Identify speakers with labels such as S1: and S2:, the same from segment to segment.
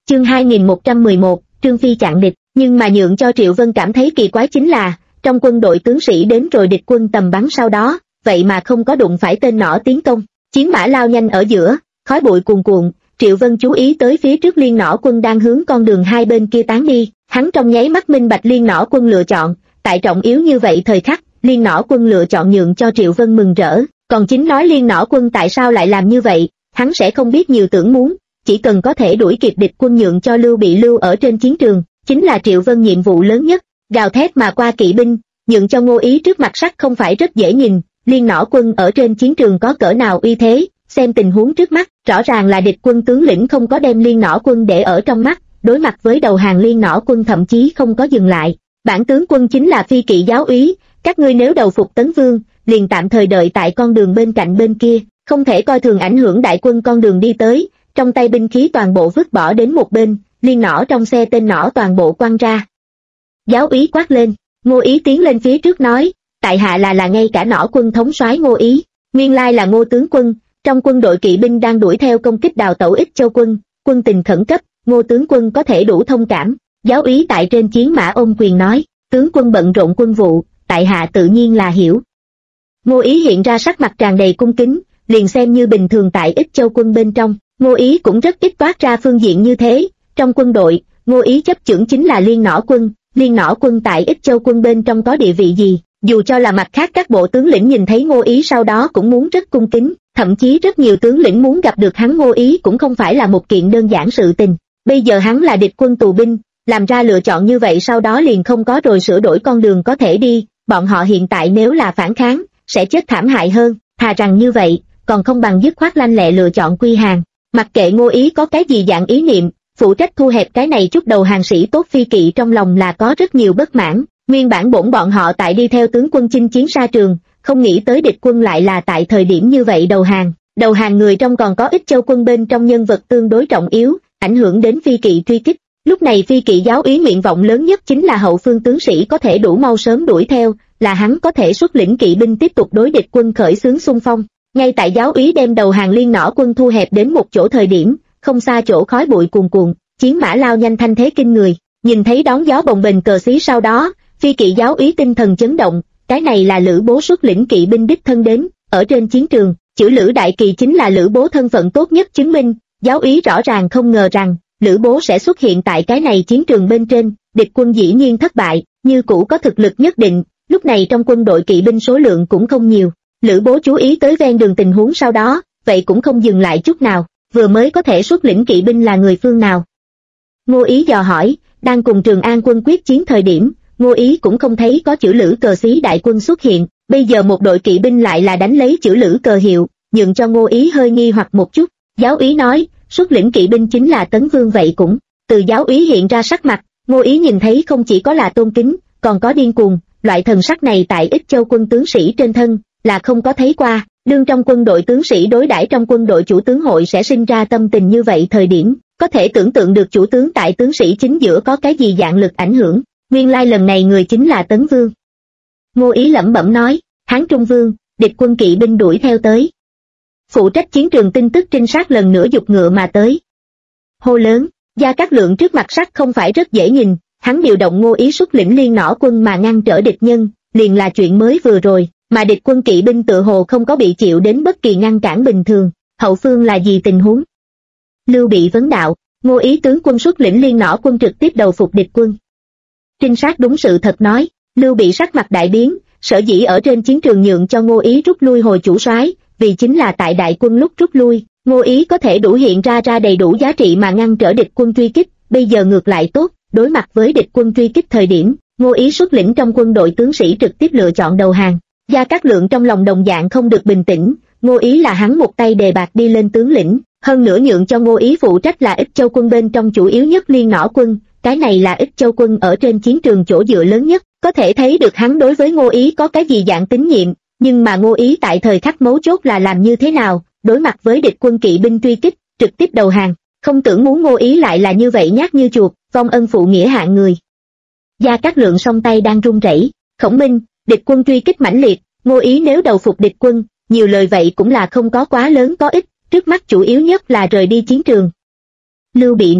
S1: Chương 2111, Trương Phi chặn địch. Nhưng mà nhượng cho Triệu Vân cảm thấy kỳ quái chính là, trong quân đội tướng sĩ đến rồi địch quân tầm bắn sau đó, vậy mà không có đụng phải tên nỏ tiến công. Chiến mã lao nhanh ở giữa, khói bụi cuồn cuộn, Triệu Vân chú ý tới phía trước Liên Nỏ quân đang hướng con đường hai bên kia tán đi, hắn trong nháy mắt minh bạch Liên Nỏ quân lựa chọn, tại trọng yếu như vậy thời khắc, Liên Nỏ quân lựa chọn nhượng cho Triệu Vân mừng rỡ, còn chính nói Liên Nỏ quân tại sao lại làm như vậy, hắn sẽ không biết nhiều tưởng muốn, chỉ cần có thể đuổi kịp địch quân nhượng cho Lưu Bị lưu ở trên chiến trường, chính là Triệu Vân nhiệm vụ lớn nhất. Gào thét mà qua kỵ binh, nhượng cho Ngô Ý trước mặt sắt không phải rất dễ nhìn, Liên Nỏ quân ở trên chiến trường có cỡ nào uy thế, xem tình huống trước mắt, rõ ràng là địch quân tướng lĩnh không có đem Liên Nỏ quân để ở trong mắt, đối mặt với đầu hàng Liên Nỏ quân thậm chí không có dừng lại. Bản tướng quân chính là Phi Kỵ giáo úy, các ngươi nếu đầu phục Tấn Vương, liền tạm thời đợi tại con đường bên cạnh bên kia, không thể coi thường ảnh hưởng đại quân con đường đi tới, trong tay binh khí toàn bộ vứt bỏ đến một bên, liên nỏ trong xe tên nỏ toàn bộ quăng ra. Giáo úy quát lên, Ngô Ý tiến lên phía trước nói, tại hạ là ngay cả nỏ quân thống soái Ngô Ý, nguyên lai là Ngô tướng quân, trong quân đội kỵ binh đang đuổi theo công kích đào tẩu Ích Châu quân, quân tình khẩn cấp, Ngô tướng quân có thể đủ thông cảm. Giáo úy tại trên chiến mã ôm quyền nói, tướng quân bận rộn quân vụ, tại hạ tự nhiên là hiểu. Ngô Ý hiện ra sắc mặt tràn đầy cung kính, liền xem như bình thường tại Ích Châu quân bên trong, Ngô Ý cũng rất ít toát ra phương diện như thế. Trong quân đội, Ngô Ý chấp chưởng chính là Liên Nỏ quân, Liên Nỏ quân tại Ích Châu quân bên trong có địa vị gì, dù cho là mặt khác các bộ tướng lĩnh nhìn thấy Ngô Ý sau đó cũng muốn rất cung kính, thậm chí rất nhiều tướng lĩnh muốn gặp được hắn. Ngô Ý cũng không phải là một kiện đơn giản sự tình, bây giờ hắn là địch quân tù binh, làm ra lựa chọn như vậy sau đó liền không có rồi sửa đổi con đường có thể đi, bọn họ hiện tại nếu là phản kháng, sẽ chết thảm hại hơn, thà rằng như vậy, còn không bằng dứt khoát lanh lẹ lựa chọn quy hàng. Mặc kệ Ngô Ý có cái gì dạng ý niệm, phụ trách thu hẹp cái này chút đầu hàng sĩ tốt Phi Kỵ trong lòng là có rất nhiều bất mãn, nguyên bản bọn họ tại đi theo tướng quân chinh chiến xa trường, không nghĩ tới địch quân lại là tại thời điểm như vậy đầu hàng người trong còn có Ích Châu quân bên trong nhân vật tương đối trọng yếu, ảnh hưởng đến Phi Kỵ truy kích. Lúc này Phi Kỵ giáo úy nguyện vọng lớn nhất chính là hậu phương tướng sĩ có thể đủ mau sớm đuổi theo, là hắn có thể xuất lĩnh kỵ binh tiếp tục đối địch quân khởi xướng xung phong. Ngay tại giáo úy đem đầu hàng Liên Nỏ quân thu hẹp đến một chỗ thời điểm, không xa chỗ khói bụi cuồn cuộn, chiến mã lao nhanh thanh thế kinh người, nhìn thấy đón gió bồng bềnh cờ xí sau đó, Phi Kỵ giáo úy tinh thần chấn động, cái này là Lữ Bố xuất lĩnh kỵ binh đích thân đến, ở trên chiến trường, chữ Lữ đại kỳ chính là Lữ Bố thân phận tốt nhất chứng minh, giáo úy rõ ràng không ngờ rằng Lữ Bố sẽ xuất hiện tại cái này chiến trường bên trên, địch quân dĩ nhiên thất bại, như cũ có thực lực nhất định, lúc này trong quân đội kỵ binh số lượng cũng không nhiều. Lữ Bố chú ý tới ven đường tình huống sau đó, vậy cũng không dừng lại chút nào, vừa mới có thể xuất lĩnh kỵ binh là người phương nào. Ngô Ý dò hỏi, đang cùng Trường An quân quyết chiến thời điểm, Ngô Ý cũng không thấy có chữ Lữ cờ xí đại quân xuất hiện, bây giờ một đội kỵ binh lại là đánh lấy chữ Lữ cờ hiệu, nhượng cho Ngô Ý hơi nghi hoặc một chút. Giáo úy nói, xuất lĩnh kỵ binh chính là Tấn Vương vậy cũng, từ giáo úy hiện ra sắc mặt, Ngô Ý nhìn thấy không chỉ có là tôn kính, còn có điên cuồng, loại thần sắc này tại Ích Châu quân tướng sĩ trên thân là không có thấy qua. Đương trong quân đội tướng sĩ đối đãi trong quân đội chủ tướng hội sẽ sinh ra tâm tình như vậy thời điểm, có thể tưởng tượng được chủ tướng tại tướng sĩ chính giữa có cái gì dạng lực ảnh hưởng, nguyên lai lần này người chính là Tấn Vương. Ngô Ý lẩm bẩm nói, Hán Trung Vương, địch quân kỵ binh đuổi theo tới. Phụ trách chiến trường tin tức trinh sát lần nữa giục ngựa mà tới. Hô lớn, Gia Cát Lượng trước mặt sắt không phải rất dễ nhìn, hắn điều động Ngô Ý xuất lĩnh Liên Nỏ quân mà ngăn trở địch nhân, liền là chuyện mới vừa rồi. Mà địch quân kỵ binh tự hồ không có bị chịu đến bất kỳ ngăn cản bình thường, hậu phương là gì tình huống? Lưu Bị vấn đạo, Ngô Ý tướng quân xuất lĩnh Liên Nỏ quân trực tiếp đầu phục địch quân. Trinh sát đúng sự thật nói, Lưu Bị sắc mặt đại biến, sở dĩ ở trên chiến trường nhượng cho Ngô Ý rút lui hồi chủ soái, vì chính là tại đại quân lúc rút lui, Ngô Ý có thể đủ hiện ra đầy đủ giá trị mà ngăn trở địch quân truy kích, bây giờ ngược lại tốt, đối mặt với địch quân truy kích thời điểm, Ngô Ý xuất lĩnh trong quân đội tướng sĩ trực tiếp lựa chọn đầu hàng. Gia Cát Lượng trong lòng đồng dạng không được bình tĩnh, Ngô Ý là hắn một tay đề bạt đi lên tướng lĩnh, hơn nữa nhượng cho Ngô Ý phụ trách là Ích Châu quân bên trong chủ yếu nhất Liên Nỏ quân, cái này là Ích Châu quân ở trên chiến trường chỗ dựa lớn nhất, có thể thấy được hắn đối với Ngô Ý có cái gì dạng tín nhiệm, nhưng mà Ngô Ý tại thời khắc mấu chốt là làm như thế nào, đối mặt với địch quân kỵ binh truy kích, trực tiếp đầu hàng, không tưởng muốn Ngô Ý lại là như vậy nhát như chuột, vong ân phụ nghĩa hạng người. Gia Cát Lượng song tay đang run rẩy, Khổng Minh, địch quân truy kích mãnh liệt, Ngô Ý nếu đầu phục địch quân, nhiều lời vậy cũng là không có quá lớn có ích, trước mắt chủ yếu nhất là rời đi chiến trường. Lưu Bị nói,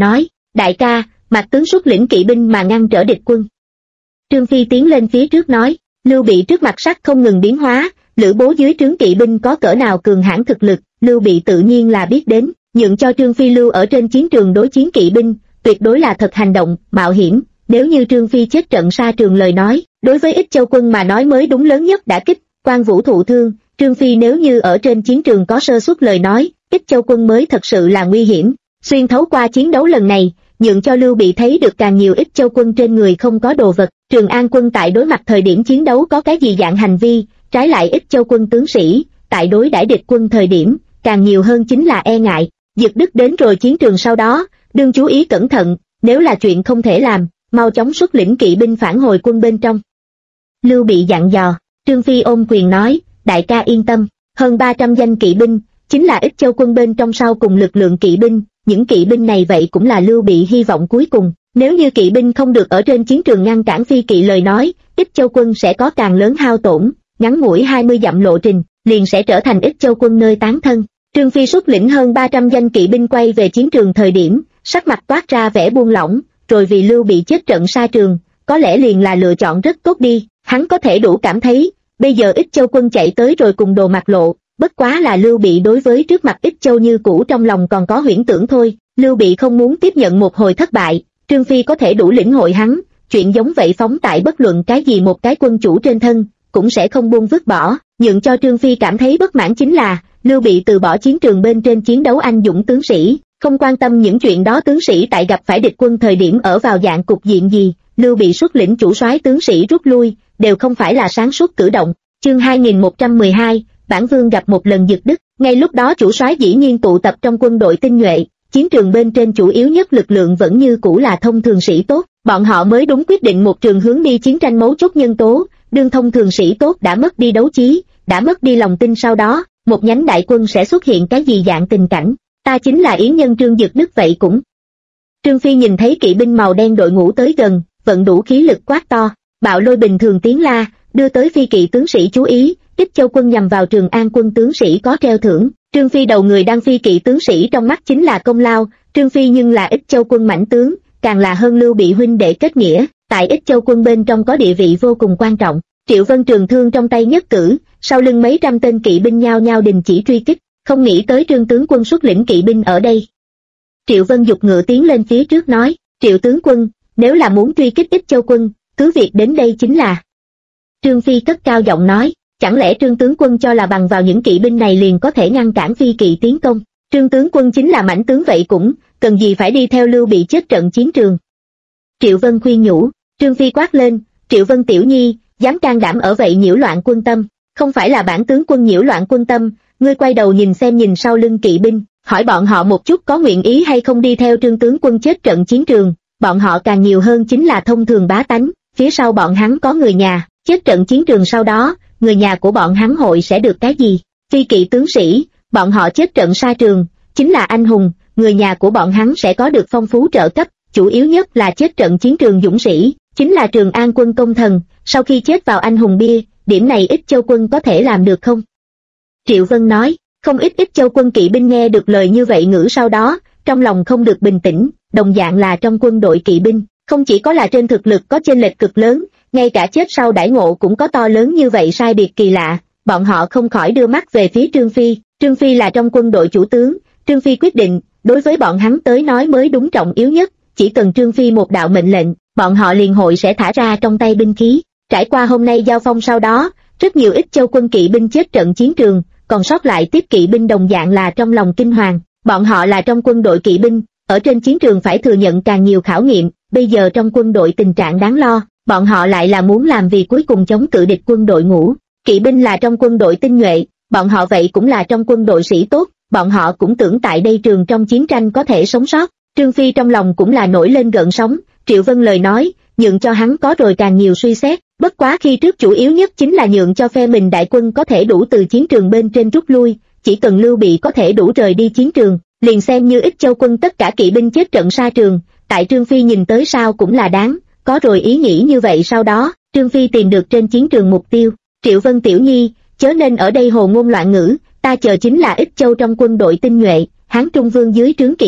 S1: Đại ca, Mạc tướng xuất lĩnh kỵ binh mà ngăn trở địch quân. Trương Phi tiến lên phía trước nói. Lưu Bị trước mặt sắc không ngừng biến hóa, Lữ Bố dưới trướng kỵ binh có cỡ nào cường hãn thực lực, Lưu Bị tự nhiên là biết đến, nhượng cho Trương Phi lưu ở trên chiến trường đối chiến kỵ binh, tuyệt đối là thật hành động, mạo hiểm. Nếu như Trương Phi chết trận xa trường lời nói, đối với Ích Châu quân mà nói mới đúng lớn nhất đả kích. Quan Vũ thụ thương, Trương Phi nếu như ở trên chiến trường có sơ suất lời nói, Ích Châu quân mới thật sự là nguy hiểm. Xuyên thấu qua chiến đấu lần này, nhượng cho Lưu Bị thấy được càng nhiều Ích Châu quân trên người không có đồ vật. Trường An quân tại đối mặt thời điểm chiến đấu có cái gì dạng hành vi, trái lại Ích Châu quân tướng sĩ, tại đối đãi địch quân thời điểm, càng nhiều hơn chính là e ngại. Dực Đức đến rồi chiến trường sau đó, đương chú ý cẩn thận, nếu là chuyện không thể làm, mau chóng xuất lĩnh kỵ binh phản hồi quân bên trong. Lưu Bị dặn dò. Trương Phi ôm quyền nói, đại ca yên tâm, hơn 300 danh kỵ binh, chính là Ích Châu quân bên trong sau cùng lực lượng kỵ binh, những kỵ binh này vậy cũng là Lưu Bị hy vọng cuối cùng. Nếu như kỵ binh không được ở trên chiến trường ngăn cản phi kỵ lời nói, Ích Châu quân sẽ có càng lớn hao tổn, ngắn ngủi 20 dặm lộ trình, liền sẽ trở thành Ích Châu quân nơi tán thân. Trương Phi xuất lĩnh hơn 300 danh kỵ binh quay về chiến trường thời điểm, sắc mặt toát ra vẻ buông lỏng, rồi vì Lưu Bị chết trận xa trường, có lẽ liền là lựa chọn rất tốt đi, hắn có thể đủ cảm thấy, bây giờ Ích Châu quân chạy tới rồi cùng đồ mặt lộ, bất quá là Lưu Bị đối với trước mặt Ích Châu như cũ trong lòng còn có huyễn tưởng thôi. Lưu Bị không muốn tiếp nhận một hồi thất bại, Trương Phi có thể đủ lĩnh hội hắn, chuyện giống vậy phóng tại bất luận cái gì một cái quân chủ trên thân, cũng sẽ không buông vứt bỏ. Nhượng cho Trương Phi cảm thấy bất mãn chính là, Lưu Bị từ bỏ chiến trường bên trên chiến đấu anh dũng tướng sĩ, không quan tâm những chuyện đó tướng sĩ tại gặp phải địch quân thời điểm ở vào dạng cục diện gì, Lưu Bị xuất lĩnh chủ soái tướng sĩ rút lui, đều không phải là sáng suốt cử động. Chương 2112, Bản Vương gặp một lần Dực Đức, ngay lúc đó chủ soái dĩ nhiên tụ tập trong quân đội tinh nhuệ, chiến trường bên trên chủ yếu nhất lực lượng vẫn như cũ là thông thường sĩ tốt, bọn họ mới đúng quyết định một trường hướng đi chiến tranh mấu chốt nhân tố, đương thông thường sĩ tốt đã mất đi đấu chí, đã mất đi lòng tin sau đó, một nhánh đại quân sẽ xuất hiện cái gì dạng tình cảnh, ta chính là yến nhân Trương Dực Đức vậy cũng. Trương Phi nhìn thấy kỵ binh màu đen đội ngũ tới gần, vận đủ khí lực quát to, bạo lôi bình thường tiếng la, đưa tới phi kỵ tướng sĩ chú ý, Ích Châu quân nhằm vào Trường An quân tướng sĩ có treo thưởng. Trương Phi đầu người đang phi kỵ tướng sĩ trong mắt chính là công lao, Trương Phi nhưng là Ích Châu quân mãnh tướng, càng là hơn Lưu Bị huynh đệ kết nghĩa, tại Ích Châu quân bên trong có địa vị vô cùng quan trọng. Triệu Vân trường thương trong tay nhất cử, sau lưng mấy trăm tên kỵ binh nhao nhao đình chỉ truy kích, không nghĩ tới Trương tướng quân xuất lĩnh kỵ binh ở đây. Triệu Vân giục ngựa tiến lên phía trước nói, Triệu tướng quân, nếu là muốn truy kích Ích Châu quân, cứ việc đến đây chính là. Trương Phi cất cao giọng nói, chẳng lẽ Trương tướng quân cho là bằng vào những kỵ binh này liền có thể ngăn cản phi kỵ tiến công? Trương tướng quân chính là mãnh tướng vậy cũng, cần gì phải đi theo Lưu Bị chết trận chiến trường? Triệu Vân khuyên nhủ. Trương Phi quát lên, Triệu Vân tiểu nhi, dám can đảm ở vậy nhiễu loạn quân tâm, không phải là bản tướng quân nhiễu loạn quân tâm, ngươi quay đầu nhìn xem nhìn sau lưng kỵ binh, hỏi bọn họ một chút có nguyện ý hay không đi theo Trương tướng quân chết trận chiến trường, bọn họ càng nhiều hơn chính là thông thường bá tánh, phía sau bọn hắn có người nhà, chết trận chiến trường sau đó, người nhà của bọn hắn hội sẽ được cái gì? Phi kỵ tướng sĩ, bọn họ chết trận xa trường, chính là anh hùng, người nhà của bọn hắn sẽ có được phong phú trợ cấp, chủ yếu nhất là chết trận chiến trường dũng sĩ, chính là Trường An quân công thần, sau khi chết vào anh hùng bia, điểm này Ích Châu quân có thể làm được không? Triệu Vân nói, không ít Ích Châu quân kỵ binh nghe được lời như vậy ngữ sau đó, trong lòng không được bình tĩnh, đồng dạng là trong quân đội kỵ binh, không chỉ có là trên thực lực có chênh lệch cực lớn, ngay cả chết sau đãi ngộ cũng có to lớn như vậy sai biệt kỳ lạ, bọn họ không khỏi đưa mắt về phía Trương Phi là trong quân đội chủ tướng, Trương Phi quyết định, đối với bọn hắn tới nói mới đúng trọng yếu nhất, chỉ cần Trương Phi một đạo mệnh lệnh, bọn họ liền hội sẽ thả ra trong tay binh khí. Trải qua hôm nay giao phong sau đó, rất nhiều Ích Châu quân kỵ binh chết trận chiến trường, còn sót lại tiếp kỵ binh đồng dạng là trong lòng kinh hoàng, bọn họ là trong quân đội kỵ binh, ở trên chiến trường phải thừa nhận càng nhiều khảo nghiệm, bây giờ trong quân đội tình trạng đáng lo, bọn họ lại là muốn làm vì cuối cùng chống cự địch quân đội ngũ. Kỵ binh là trong quân đội tinh nhuệ, bọn họ vậy cũng là trong quân đội sĩ tốt, bọn họ cũng tưởng tại đây trường trong chiến tranh có thể sống sót. Trương Phi trong lòng cũng là nổi lên gợn sóng, Triệu Vân lời nói, nhượng cho hắn có rồi càng nhiều suy xét, bất quá khi trước chủ yếu nhất chính là nhượng cho phe mình đại quân có thể đủ từ chiến trường bên trên rút lui, chỉ cần Lưu Bị có thể đủ rời đi chiến trường, liền xem như Ích Châu quân tất cả kỵ binh chết trận xa trường, tại Trương Phi nhìn tới sao cũng là đáng, có rồi ý nghĩ như vậy sau đó, Trương Phi tìm được trên chiến trường mục tiêu, Triệu Vân tiểu nhi, chớ nên ở đây hồ ngôn loạn ngữ, ta chờ chính là Ích Châu trong quân đội tinh nhuệ, Hán Trung Vương dưới trướng kỵ binh,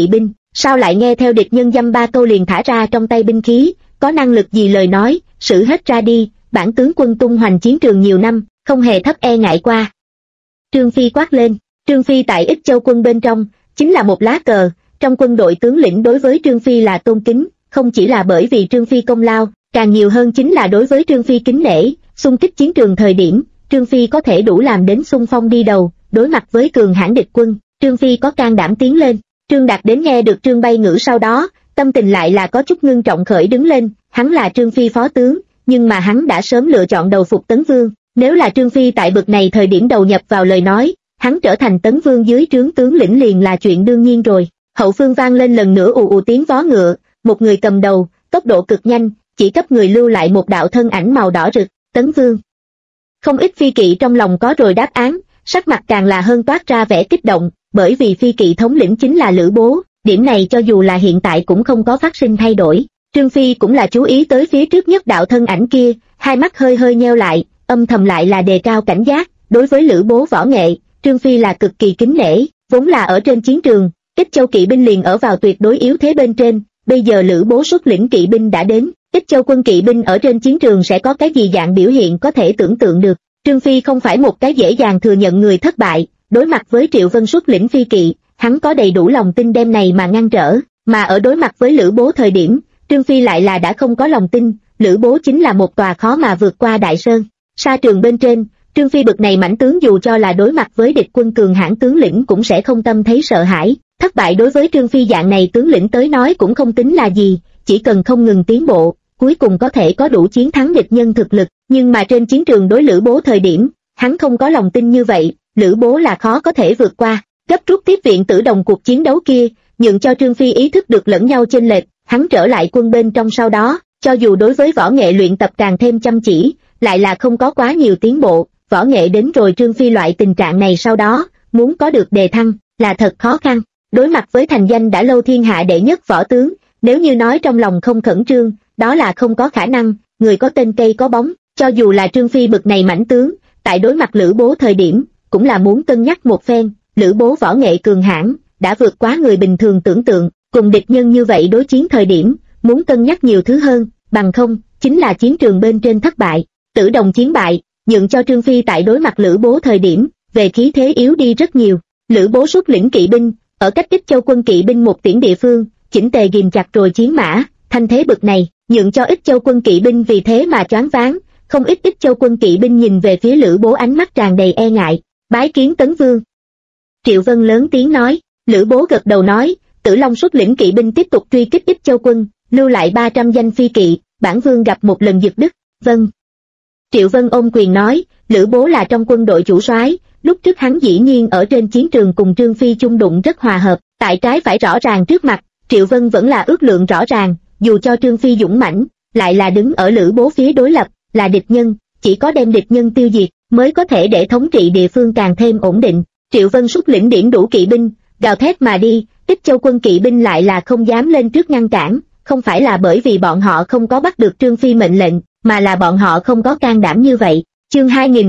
S1: sao lại nghe theo địch nhân dăm ba câu liền thả ra trong tay binh khí, có năng lực gì lời nói, sử hết ra đi, bản tướng quân tung hoành chiến trường nhiều năm, không hề thấp e ngại qua. Trương Phi quát lên, Trương Phi tại Ích Châu quân bên trong, chính là một lá cờ, trong quân đội tướng lĩnh đối với Trương Phi là tôn kính, không chỉ là bởi vì Trương Phi công lao, càng nhiều hơn chính là đối với Trương Phi kính nể, xung kích chiến trường thời điểm, Trương Phi có thể đủ làm đến xung phong đi đầu, đối mặt với cường hãn địch quân, Trương Phi có can đảm tiến lên. Trương Đạt đến nghe được Trương Bay ngữ sau đó, tâm tình lại là có chút ngưng trọng khởi đứng lên, hắn là Trương Phi phó tướng, nhưng mà hắn đã sớm lựa chọn đầu phục Tấn Vương, nếu là Trương Phi tại bực này thời điểm đầu nhập vào lời nói, hắn trở thành Tấn Vương dưới trướng tướng lĩnh liền là chuyện đương nhiên rồi. Hậu phương vang lên lần nữa ù ù tiếng vó ngựa, một người cầm đầu, tốc độ cực nhanh, chỉ cấp người lưu lại một đạo thân ảnh màu đỏ rực, Tấn Vương. Không ít phi kỵ trong lòng có rồi đáp án, sắc mặt càng là hơn toát ra vẻ kích động, bởi vì phi kỵ thống lĩnh chính là Lữ Bố, điểm này cho dù là hiện tại cũng không có phát sinh thay đổi. Trương Phi cũng là chú ý tới phía trước nhất đạo thân ảnh kia, hai mắt hơi hơi nheo lại, âm thầm lại là đề cao cảnh giác, đối với Lữ Bố võ nghệ, Trương Phi là cực kỳ kính nể, vốn là ở trên chiến trường, Ích Châu kỵ binh liền ở vào tuyệt đối yếu thế bên trên, bây giờ Lữ Bố xuất lĩnh kỵ binh đã đến, Ích Châu quân kỵ binh ở trên chiến trường sẽ có cái gì dạng biểu hiện có thể tưởng tượng được. Trương Phi không phải một cái dễ dàng thừa nhận người thất bại, đối mặt với Triệu Vân xuất lĩnh phi kỵ, hắn có đầy đủ lòng tin đem này mà ngăn trở, mà ở đối mặt với Lữ Bố thời điểm, Trương Phi lại là đã không có lòng tin, Lữ Bố chính là một tòa khó mà vượt qua đại sơn. Sa trường bên trên, Trương Phi bực này mãnh tướng dù cho là đối mặt với địch quân cường hãn tướng lĩnh cũng sẽ không tâm thấy sợ hãi, thất bại đối với Trương Phi dạng này tướng lĩnh tới nói cũng không tính là gì, chỉ cần không ngừng tiến bộ, cuối cùng có thể có đủ chiến thắng địch nhân thực lực, nhưng mà trên chiến trường đối Lữ Bố thời điểm, hắn không có lòng tin như vậy, Lữ Bố là khó có thể vượt qua, gấp rút tiếp viện Tử Đồng cuộc chiến đấu kia, nhượng cho Trương Phi ý thức được lẫn nhau chênh lệch, hắn trở lại quân bên trong sau đó, cho dù đối với võ nghệ luyện tập càng thêm chăm chỉ, lại là không có quá nhiều tiến bộ, võ nghệ đến rồi Trương Phi loại tình trạng này sau đó, muốn có được đề thăng, là thật khó khăn, đối mặt với thành danh đã lâu thiên hạ đệ nhất võ tướng, nếu như nói trong lòng không khẩn trương, đó là không có khả năng, người có tên cây có bóng, cho dù là Trương Phi bực này mãnh tướng, tại đối mặt Lữ Bố thời điểm, cũng là muốn cân nhắc một phen, Lữ Bố võ nghệ cường hãn, đã vượt quá người bình thường tưởng tượng, cùng địch nhân như vậy đối chiến thời điểm, muốn cân nhắc nhiều thứ hơn, bằng không, chính là chiến trường bên trên thất bại, Tử Đồng chiến bại, nhượng cho Trương Phi tại đối mặt Lữ Bố thời điểm, về khí thế yếu đi rất nhiều, Lữ Bố xuất lĩnh kỵ binh, ở cách Ích Châu quân kỵ binh một tiễn địa phương, chỉnh tề ghìm chặt rồi chiến mã, thanh thế bực này, nhượng cho Ích Châu quân kỵ binh vì thế mà choáng váng, không ít Ích Châu quân kỵ binh nhìn về phía Lữ Bố ánh mắt tràn đầy e ngại, bái kiến Tấn Vương. Triệu Vân lớn tiếng nói, Lữ Bố gật đầu nói, Tử Long xuất lĩnh kỵ binh tiếp tục truy kích Ích Châu quân, lưu lại 300 danh phi kỵ, bản vương gặp một lần diệt đức, vâng. Triệu Vân ôm quyền nói, Lữ Bố là trong quân đội chủ soái, lúc trước hắn dĩ nhiên ở trên chiến trường cùng Trương Phi chung đụng rất hòa hợp, tại trái phải rõ ràng trước mặt, Triệu Vân vẫn là ước lượng rõ ràng, dù cho Trương Phi dũng mãnh, lại là đứng ở Lữ Bố phía đối lập, là địch nhân, chỉ có đem địch nhân tiêu diệt, mới có thể để thống trị địa phương càng thêm ổn định. Triệu Vân xuất lĩnh điểm đủ kỵ binh, gào thét mà đi, Ích Châu quân kỵ binh lại là không dám lên trước ngăn cản, không phải là bởi vì bọn họ không có bắt được Trương Phi mệnh lệnh, mà là bọn họ không có can đảm như vậy. Chương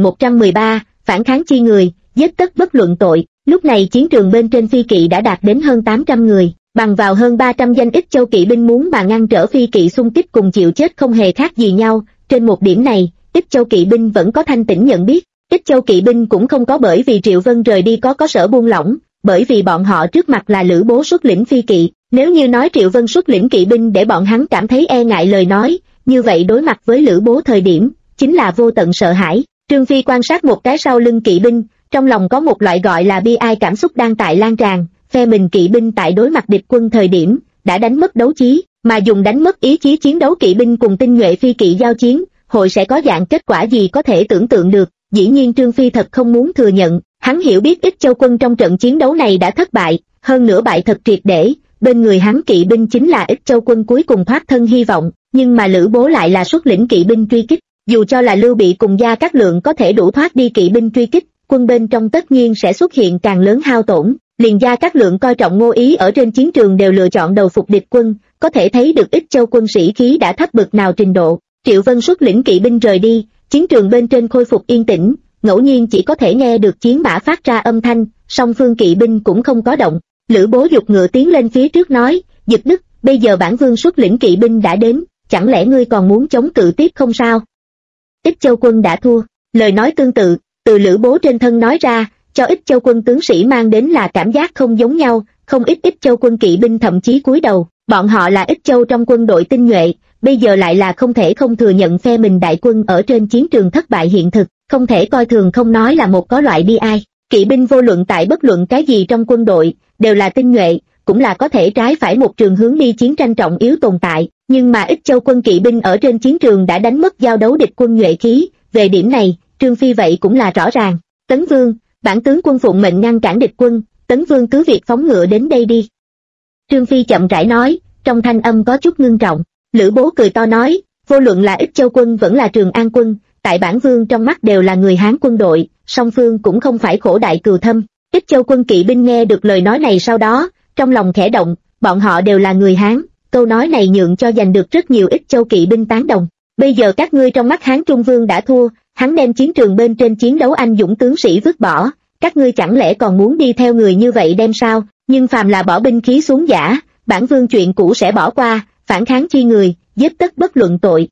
S1: 2113, phản kháng chi người, giết tất bất luận tội. Lúc này chiến trường bên trên phi kỵ đã đạt đến hơn 800 người, bằng vào hơn 300 danh Ích Châu kỵ binh muốn mà ngăn trở phi kỵ xung kích cùng chịu chết không hề khác gì nhau. Trên một điểm này, Ích Châu kỵ binh vẫn có thanh tỉnh nhận biết, Ích Châu kỵ binh cũng không có bởi vì Triệu Vân rời đi có sở buông lỏng, bởi vì bọn họ trước mặt là Lữ Bố xuất lĩnh phi kỵ, nếu như nói Triệu Vân xuất lĩnh kỵ binh để bọn hắn cảm thấy e ngại lời nói, như vậy đối mặt với Lữ Bố thời điểm, chính là vô tận sợ hãi. Trương Phi quan sát một cái sau lưng kỵ binh, trong lòng có một loại gọi là bi ai cảm xúc đang tại lan tràn, phe mình kỵ binh tại đối mặt địch quân thời điểm, đã đánh mất đấu trí, mà dùng đánh mất ý chí chiến đấu kỵ binh cùng tinh nhuệ phi kỵ giao chiến, hội sẽ có dạng kết quả gì có thể tưởng tượng được. Dĩ nhiên Trương Phi thật không muốn thừa nhận, hắn hiểu biết Ích Châu quân trong trận chiến đấu này đã thất bại, hơn nữa bại thật triệt để, bên người hắn kỵ binh chính là Ích Châu quân cuối cùng thoát thân hy vọng, nhưng mà Lữ Bố lại là xuất lĩnh kỵ binh truy kích, dù cho là Lưu Bị cùng Gia Cát Lượng có thể đủ thoát đi kỵ binh truy kích, quân bên trong tất nhiên sẽ xuất hiện càng lớn hao tổn, liền Gia Cát Lượng coi trọng Ngô Ý ở trên chiến trường đều lựa chọn đầu phục địch quân, có thể thấy được Ích Châu quân sĩ khí đã thấp bực nào trình độ. Triệu Vân xuất lĩnh kỵ binh rời đi, chiến trường bên trên khôi phục yên tĩnh, ngẫu nhiên chỉ có thể nghe được chiến mã phát ra âm thanh, song phương kỵ binh cũng không có động. Lữ Bố giục ngựa tiến lên phía trước nói, Dực Đức, bây giờ bản vương xuất lĩnh kỵ binh đã đến, chẳng lẽ ngươi còn muốn chống cự tiếp không sao? Ích Châu quân đã thua. Lời nói tương tự, từ Lữ Bố trên thân nói ra, cho Ích Châu quân tướng sĩ mang đến là cảm giác không giống nhau, không ít Ích Châu quân kỵ binh thậm chí cúi đầu, bọn họ là Ích Châu trong quân đội tinh nhuệ, bây giờ lại là không thể không thừa nhận phe mình đại quân ở trên chiến trường thất bại hiện thực, không thể coi thường không nói là một có loại bi ai. Kỵ binh vô luận tại bất luận cái gì trong quân đội, đều là tinh nhuệ, cũng là có thể trái phải một trường hướng đi chiến tranh trọng yếu tồn tại, nhưng mà Ích Châu quân kỵ binh ở trên chiến trường đã đánh mất giao đấu địch quân nhuệ khí, về điểm này, Trương Phi vậy cũng là rõ ràng. Tấn Vương, bản tướng quân phụng mệnh ngăn cản địch quân, Tấn Vương cứ việc phóng ngựa đến đây đi. Trương Phi chậm rãi nói, trong thanh âm có chút ngưng trọng. Lữ Bố cười to nói, vô luận là Ích Châu quân vẫn là Trường An quân, tại bản vương trong mắt đều là người Hán quân đội, song phương cũng không phải khổ đại cừu thâm. Ích Châu quân kỵ binh nghe được lời nói này sau đó, trong lòng khẽ động, bọn họ đều là người Hán, câu nói này nhượng cho giành được rất nhiều Ích Châu kỵ binh tán đồng. Bây giờ các ngươi trong mắt Hán Trung Vương đã thua, hắn đem chiến trường bên trên chiến đấu anh dũng tướng sĩ vứt bỏ, các ngươi chẳng lẽ còn muốn đi theo người như vậy đem sao? Nhưng phàm là bỏ binh khí xuống giả, bản vương chuyện cũ sẽ bỏ qua, phản kháng chi người, giết tất bất luận tội.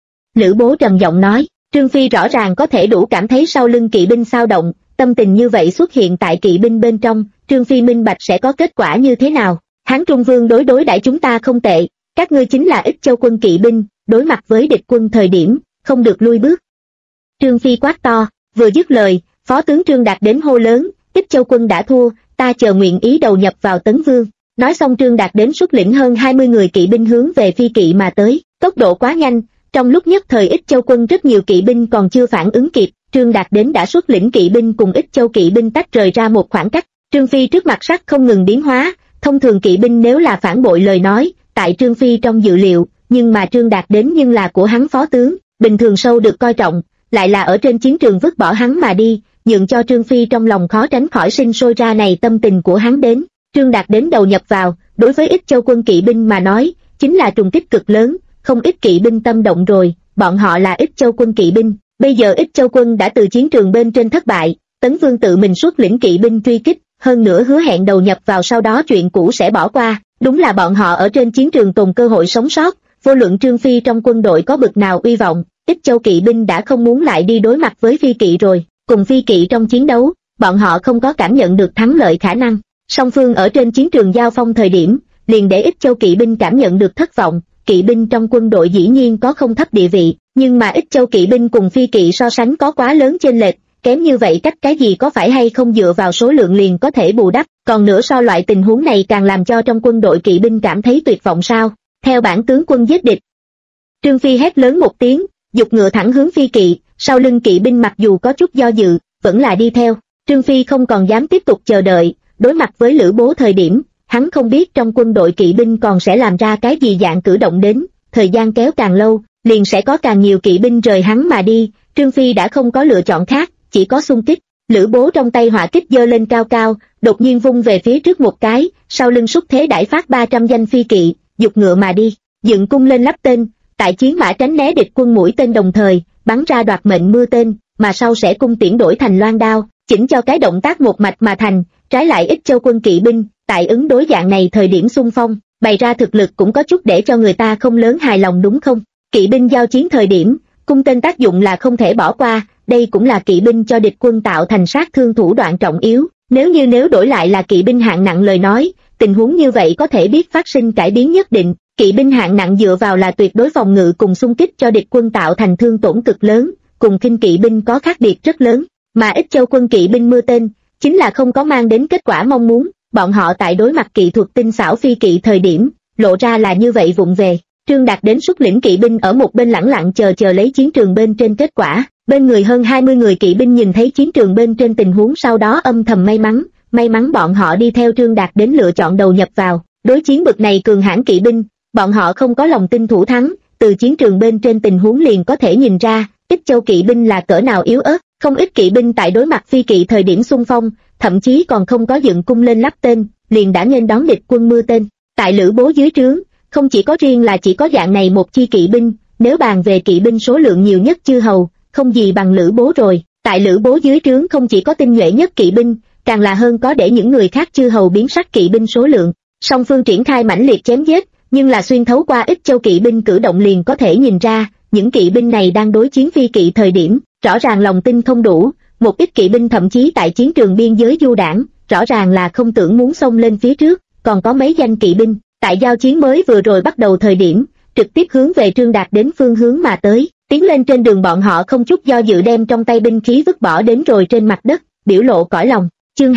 S1: Lữ Bố trầm giọng nói. Trương Phi rõ ràng có thể đủ cảm thấy sau lưng kỵ binh xao động, tâm tình như vậy xuất hiện tại kỵ binh bên trong, Trương Phi minh bạch sẽ có kết quả như thế nào. Hán Trung Vương đối đãi chúng ta không tệ, các ngươi chính là Ích Châu quân kỵ binh, đối mặt với địch quân thời điểm, không được lui bước. Trương Phi quát to, vừa dứt lời, Phó tướng Trương Đạt đến hô lớn, Ích Châu quân đã thua, ta chờ nguyện ý đầu nhập vào Tấn Vương. Nói xong Trương Đạt đến xuất lĩnh hơn 20 người kỵ binh hướng về Phi kỵ mà tới, tốc độ quá nhanh. Trong lúc nhất thời Ích Châu quân rất nhiều kỵ binh còn chưa phản ứng kịp, Trương Đạt đến đã xuất lĩnh kỵ binh cùng Ích Châu kỵ binh tách rời ra một khoảng cách. Trương Phi trước mặt sắc không ngừng biến hóa, thông thường kỵ binh nếu là phản bội lời nói, tại Trương Phi trong dự liệu, nhưng mà Trương Đạt đến nhưng là của hắn phó tướng, bình thường sâu được coi trọng, lại là ở trên chiến trường vứt bỏ hắn mà đi, nhượng cho Trương Phi trong lòng khó tránh khỏi sinh sôi ra này tâm tình của hắn đến. Trương Đạt đến đầu nhập vào, đối với Ích Châu quân kỵ binh mà nói, chính là trùng kích cực lớn. Không ít kỵ binh tâm động rồi, bọn họ là Ích Châu quân kỵ binh, bây giờ Ích Châu quân đã từ chiến trường bên trên thất bại, Tấn Vương tự mình xuất lĩnh kỵ binh truy kích, hơn nữa hứa hẹn đầu nhập vào sau đó chuyện cũ sẽ bỏ qua, đúng là bọn họ ở trên chiến trường tồn cơ hội sống sót, vô luận Trương Phi trong quân đội có bực nào uy vọng, Ích Châu kỵ binh đã không muốn lại đi đối mặt với Phi kỵ rồi, cùng Phi kỵ trong chiến đấu, bọn họ không có cảm nhận được thắng lợi khả năng, song phương ở trên chiến trường giao phong thời điểm, liền để Ích Châu kỵ binh cảm nhận được thất vọng. Kỵ binh trong quân đội dĩ nhiên có không thấp địa vị, nhưng mà Ích Châu kỵ binh cùng Phi kỵ so sánh có quá lớn chênh lệch, kém như vậy cách cái gì có phải hay không dựa vào số lượng liền có thể bù đắp, còn nữa so loại tình huống này càng làm cho trong quân đội kỵ binh cảm thấy tuyệt vọng sao? Theo bản tướng quân giết địch. Trương Phi hét lớn một tiếng, giục ngựa thẳng hướng Phi kỵ, sau lưng kỵ binh mặc dù có chút do dự, vẫn là đi theo. Trương Phi không còn dám tiếp tục chờ đợi, đối mặt với Lữ Bố thời điểm, hắn không biết trong quân đội kỵ binh còn sẽ làm ra cái gì dạng cử động đến, thời gian kéo càng lâu, liền sẽ có càng nhiều kỵ binh rời hắn mà đi, Trương Phi đã không có lựa chọn khác, chỉ có xung kích. Lữ Bố trong tay hỏa kích giơ lên cao cao, đột nhiên vung về phía trước một cái, sau lưng xúc thế đãi phát 300 danh Phi kỵ, giục ngựa mà đi, dựng cung lên lắp tên, tại chiến mã tránh né địch quân mũi tên đồng thời, bắn ra đoạt mệnh mưa tên, mà sau sẽ cung tiễn đổi thành loan đao, chỉnh cho cái động tác một mạch mà thành. Trái lại Ích Châu quân kỵ binh, tại ứng đối dạng này thời điểm xung phong, bày ra thực lực cũng có chút để cho người ta không lớn hài lòng đúng không? Kỵ binh giao chiến thời điểm, cung tên tác dụng là không thể bỏ qua, đây cũng là kỵ binh cho địch quân tạo thành sát thương thủ đoạn trọng yếu, nếu đổi lại là kỵ binh hạng nặng lời nói, tình huống như vậy có thể biết phát sinh cải biến nhất định, kỵ binh hạng nặng dựa vào là tuyệt đối phòng ngự cùng xung kích cho địch quân tạo thành thương tổn cực lớn, cùng khinh kỵ binh có khác biệt rất lớn, mà Ích Châu quân kỵ binh mưa tên, chính là không có mang đến kết quả mong muốn, bọn họ tại đối mặt kỵ thuật tinh xảo Phi kỵ thời điểm, lộ ra là như vậy vụng về. Trương Đạt đến xuất lĩnh kỵ binh ở một bên lẳng lặng chờ lấy chiến trường bên trên kết quả, bên người hơn 20 người kỵ binh nhìn thấy chiến trường bên trên tình huống sau đó âm thầm may mắn bọn họ đi theo Trương Đạt đến lựa chọn đầu nhập vào, đối chiến bực này cường hãn kỵ binh, bọn họ không có lòng tin thủ thắng, từ chiến trường bên trên tình huống liền có thể nhìn ra, Ích Châu kỵ binh là cỡ nào yếu ớt, không ít kỵ binh tại đối mặt Phi kỵ thời điểm xung phong, thậm chí còn không có dựng cung lên lắp tên, liền đã nghênh đón địch quân mưa tên. Tại Lữ Bố dưới trướng, không chỉ có riêng là chỉ có dạng này một chi kỵ binh, nếu bàn về kỵ binh số lượng nhiều nhất chư hầu, không gì bằng Lữ Bố rồi. Tại Lữ Bố dưới trướng không chỉ có tinh nhuệ nhất kỵ binh, càng là hơn có để những người khác chư hầu biến sắc kỵ binh số lượng. Song phương triển khai mãnh liệt chém giết, nhưng là xuyên thấu qua Ích Châu kỵ binh cử động liền có thể nhìn ra, những kỵ binh này đang đối chiến phi kỵ thời điểm, rõ ràng lòng tin không đủ, một ít kỵ binh thậm chí tại chiến trường biên giới du đảng, rõ ràng là không tưởng muốn xông lên phía trước, còn có mấy danh kỵ binh, tại giao chiến mới vừa rồi bắt đầu thời điểm, trực tiếp hướng về Trương Đạt đến phương hướng mà tới, tiến lên trên đường bọn họ không chút do dự đem trong tay binh khí vứt bỏ đến rồi trên mặt đất, biểu lộ cõi lòng. Chương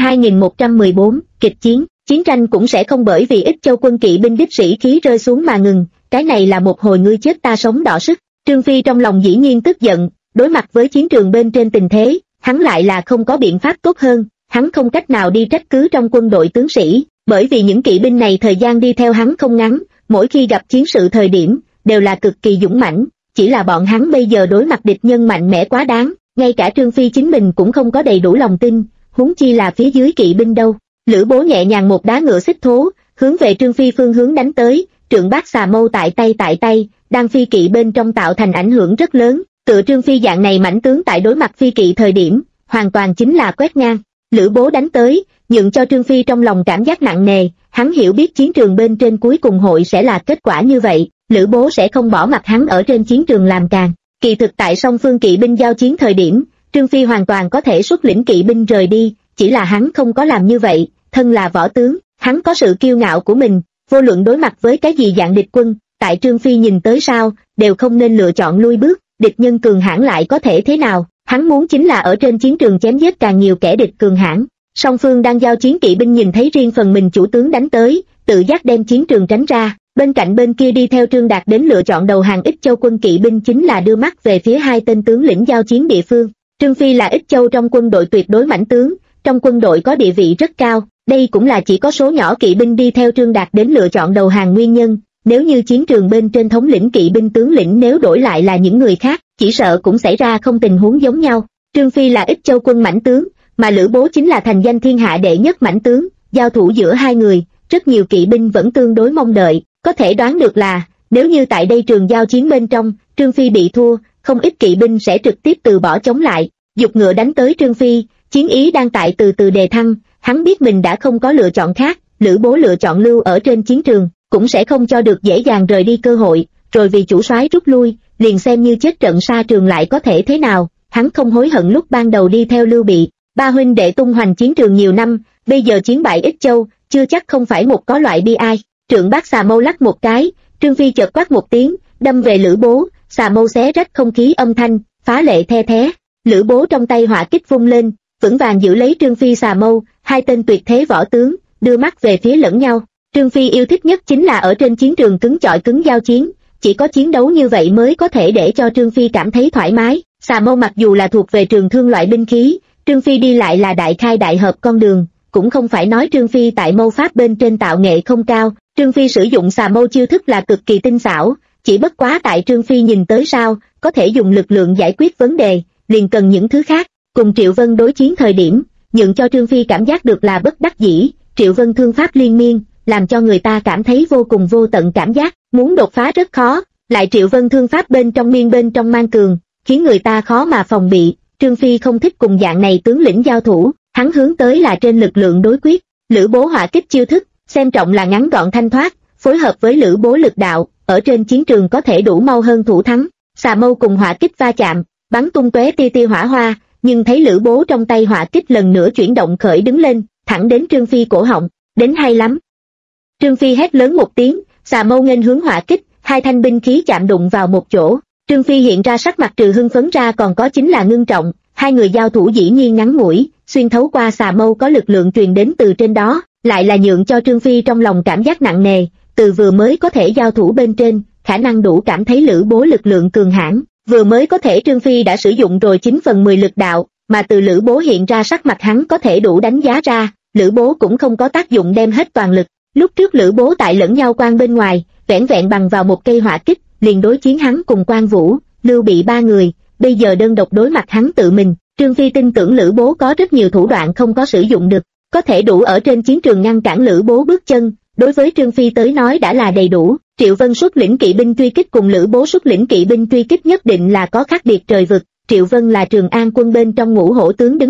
S1: 2114, kịch chiến, chiến tranh cũng sẽ không bởi vì Ích Châu quân kỵ binh đích sĩ khí rơi xuống mà ngừng, cái này là một hồi ngươi chết ta sống đọ sức. Trương Phi trong lòng dĩ nhiên tức giận, đối mặt với chiến trường bên trên tình thế, hắn lại là không có biện pháp tốt hơn, hắn không cách nào đi trách cứ trong quân đội tướng sĩ, bởi vì những kỵ binh này thời gian đi theo hắn không ngắn, mỗi khi gặp chiến sự thời điểm, đều là cực kỳ dũng mãnh, chỉ là bọn hắn bây giờ đối mặt địch nhân mạnh mẽ quá đáng, ngay cả Trương Phi chính mình cũng không có đầy đủ lòng tin, huống chi là phía dưới kỵ binh đâu. Lữ Bố nhẹ nhàng một đá ngựa xích thố, hướng về Trương Phi phương hướng đánh tới, trượng bát xà mâu tại tay, đang phi kỵ bên trong tạo thành ảnh hưởng rất lớn, tựa Trương Phi dạng này mãnh tướng tại đối mặt phi kỵ thời điểm, hoàn toàn chính là quét ngang. Lữ Bố đánh tới, nhượng cho Trương Phi trong lòng cảm giác nặng nề, hắn hiểu biết chiến trường bên trên cuối cùng hội sẽ là kết quả như vậy, Lữ Bố sẽ không bỏ mặc hắn ở trên chiến trường làm càng. Kỳ thực tại song phương kỵ binh giao chiến thời điểm, Trương Phi hoàn toàn có thể xuất lĩnh kỵ binh rời đi, chỉ là hắn không có làm như vậy, thân là võ tướng, hắn có sự kiêu ngạo của mình, vô luận đối mặt với cái gì dạng địch quân, tại Trương Phi nhìn tới sao, đều không nên lựa chọn lui bước, địch nhân cường hãn lại có thể thế nào, hắn muốn chính là ở trên chiến trường chém giết càng nhiều kẻ địch cường hãn. Song phương đang giao chiến kỵ binh nhìn thấy riêng phần mình chủ tướng đánh tới, tự giác đem chiến trường tránh ra, bên cạnh bên kia đi theo Trương Đạt đến lựa chọn đầu hàng Ích Châu quân kỵ binh chính là đưa mắt về phía hai tên tướng lĩnh giao chiến địa phương. Trương Phi là Ích Châu trong quân đội tuyệt đối mãnh tướng, trong quân đội có địa vị rất cao, đây cũng là chỉ có số nhỏ kỵ binh đi theo Trương Đạt đến lựa chọn đầu hàng nguyên nhân, nếu như chiến trường bên trên thống lĩnh kỵ binh tướng lĩnh nếu đổi lại là những người khác, chỉ sợ cũng xảy ra không tình huống giống nhau. Trương Phi là Ích Châu quân mãnh tướng, mà Lữ Bố chính là thành danh thiên hạ đệ nhất mãnh tướng, giao thủ giữa hai người, rất nhiều kỵ binh vẫn tương đối mong đợi, có thể đoán được là, nếu như tại đây trường giao chiến bên trong, Trương Phi bị thua, không ít kỵ binh sẽ trực tiếp từ bỏ chống lại, giục ngựa đánh tới Trương Phi, chiến ý đang tại từ từ đề thăng, hắn biết mình đã không có lựa chọn khác, Lữ Bố lựa chọn lưu ở trên chiến trường, cũng sẽ không cho được dễ dàng rời đi cơ hội, rồi vì chủ soái rút lui, liền xem như chết trận xa trường lại có thể thế nào, hắn không hối hận lúc ban đầu đi theo Lưu Bị, ba huynh đệ tung hoành chiến trường nhiều năm, bây giờ chiến bại Ích Châu, chưa chắc không phải một có loại bi ai. Trượng bát xà mâu lắc một cái, Trương Phi chợt quát một tiếng, đâm về Lữ Bố, xà mâu xé rách không khí âm thanh, phá lệ the thé. Lữ Bố trong tay hỏa kích vung lên, vững vàng giữ lấy Trương Phi xà mâu, hai tên tuyệt thế võ tướng, đưa mắt về phía lẫn nhau. Trương Phi yêu thích nhất chính là ở trên chiến trường cứng chọi cứng giao chiến, chỉ có chiến đấu như vậy mới có thể để cho Trương Phi cảm thấy thoải mái. Xà mâu mặc dù là thuộc về trường thương loại binh khí, Trương Phi đi lại là đại khai đại hợp con đường, cũng không phải nói Trương Phi tại mâu pháp bên trên tạo nghệ không cao, Trương Phi sử dụng xà mâu chiêu thức là cực kỳ tinh xảo, chỉ bất quá tại Trương Phi nhìn tới sao, có thể dùng lực lượng giải quyết vấn đề, liền cần những thứ khác. Cùng Triệu Vân đối chiến thời điểm, nhượng cho Trương Phi cảm giác được là bất đắc dĩ, Triệu Vân thương pháp liên miên, làm cho người ta cảm thấy vô cùng vô tận cảm giác, muốn đột phá rất khó, lại Triệu Vân thương pháp bên trong mang cường, khiến người ta khó mà phòng bị. Trương Phi không thích cùng dạng này tướng lĩnh giao thủ, hắn hướng tới là trên lực lượng đối quyết. Lữ Bố hỏa kích chiêu thức, xem trọng là ngắn gọn thanh thoát, phối hợp với Lữ Bố lực đạo, ở trên chiến trường có thể đủ mau hơn thủ thắng. Xà mâu cùng hỏa kích va chạm, bắn tung tóe tia tia hỏa hoa, nhưng thấy Lữ Bố trong tay hỏa kích lần nữa chuyển động khởi đứng lên, thẳng đến Trương Phi cổ họng, đến hay lắm. Trương Phi hét lớn một tiếng, xà mâu nghênh hướng hỏa kích, hai thanh binh khí chạm đụng vào một chỗ. Trương Phi hiện ra sắc mặt trừ hưng phấn ra còn có chính là ngưng trọng, hai người giao thủ dĩ nhiên ngắn ngủi, xuyên thấu qua xà mâu có lực lượng truyền đến từ trên đó, lại là nhượng cho Trương Phi trong lòng cảm giác nặng nề, từ vừa mới có thể giao thủ bên trên, khả năng đủ cảm thấy Lữ Bố lực lượng cường hãn, vừa mới có thể Trương Phi đã sử dụng rồi 9/10 lực đạo, mà từ Lữ Bố hiện ra sắc mặt hắn có thể đủ đánh giá ra, Lữ Bố cũng không có tác dụng đem hết toàn lực. Lúc trước Lữ Bố tại lẫn nhau quan bên ngoài, vẻn vẹn bằng vào một cây hỏa kích, liền đối chiến hắn cùng Quan Vũ, Lưu Bị ba người, bây giờ đơn độc đối mặt hắn tự mình, Trương Phi tin tưởng Lữ Bố có rất nhiều thủ đoạn không có sử dụng được, có thể đủ ở trên chiến trường ngăn cản Lữ Bố bước chân, đối với Trương Phi tới nói đã là đầy đủ. Triệu Vân xuất lĩnh kỵ binh truy kích cùng Lữ Bố xuất lĩnh kỵ binh truy kích nhất định là có khác biệt trời vực. Triệu Vân là Trường An quân bên trong ngũ hổ tướng đứng đầu,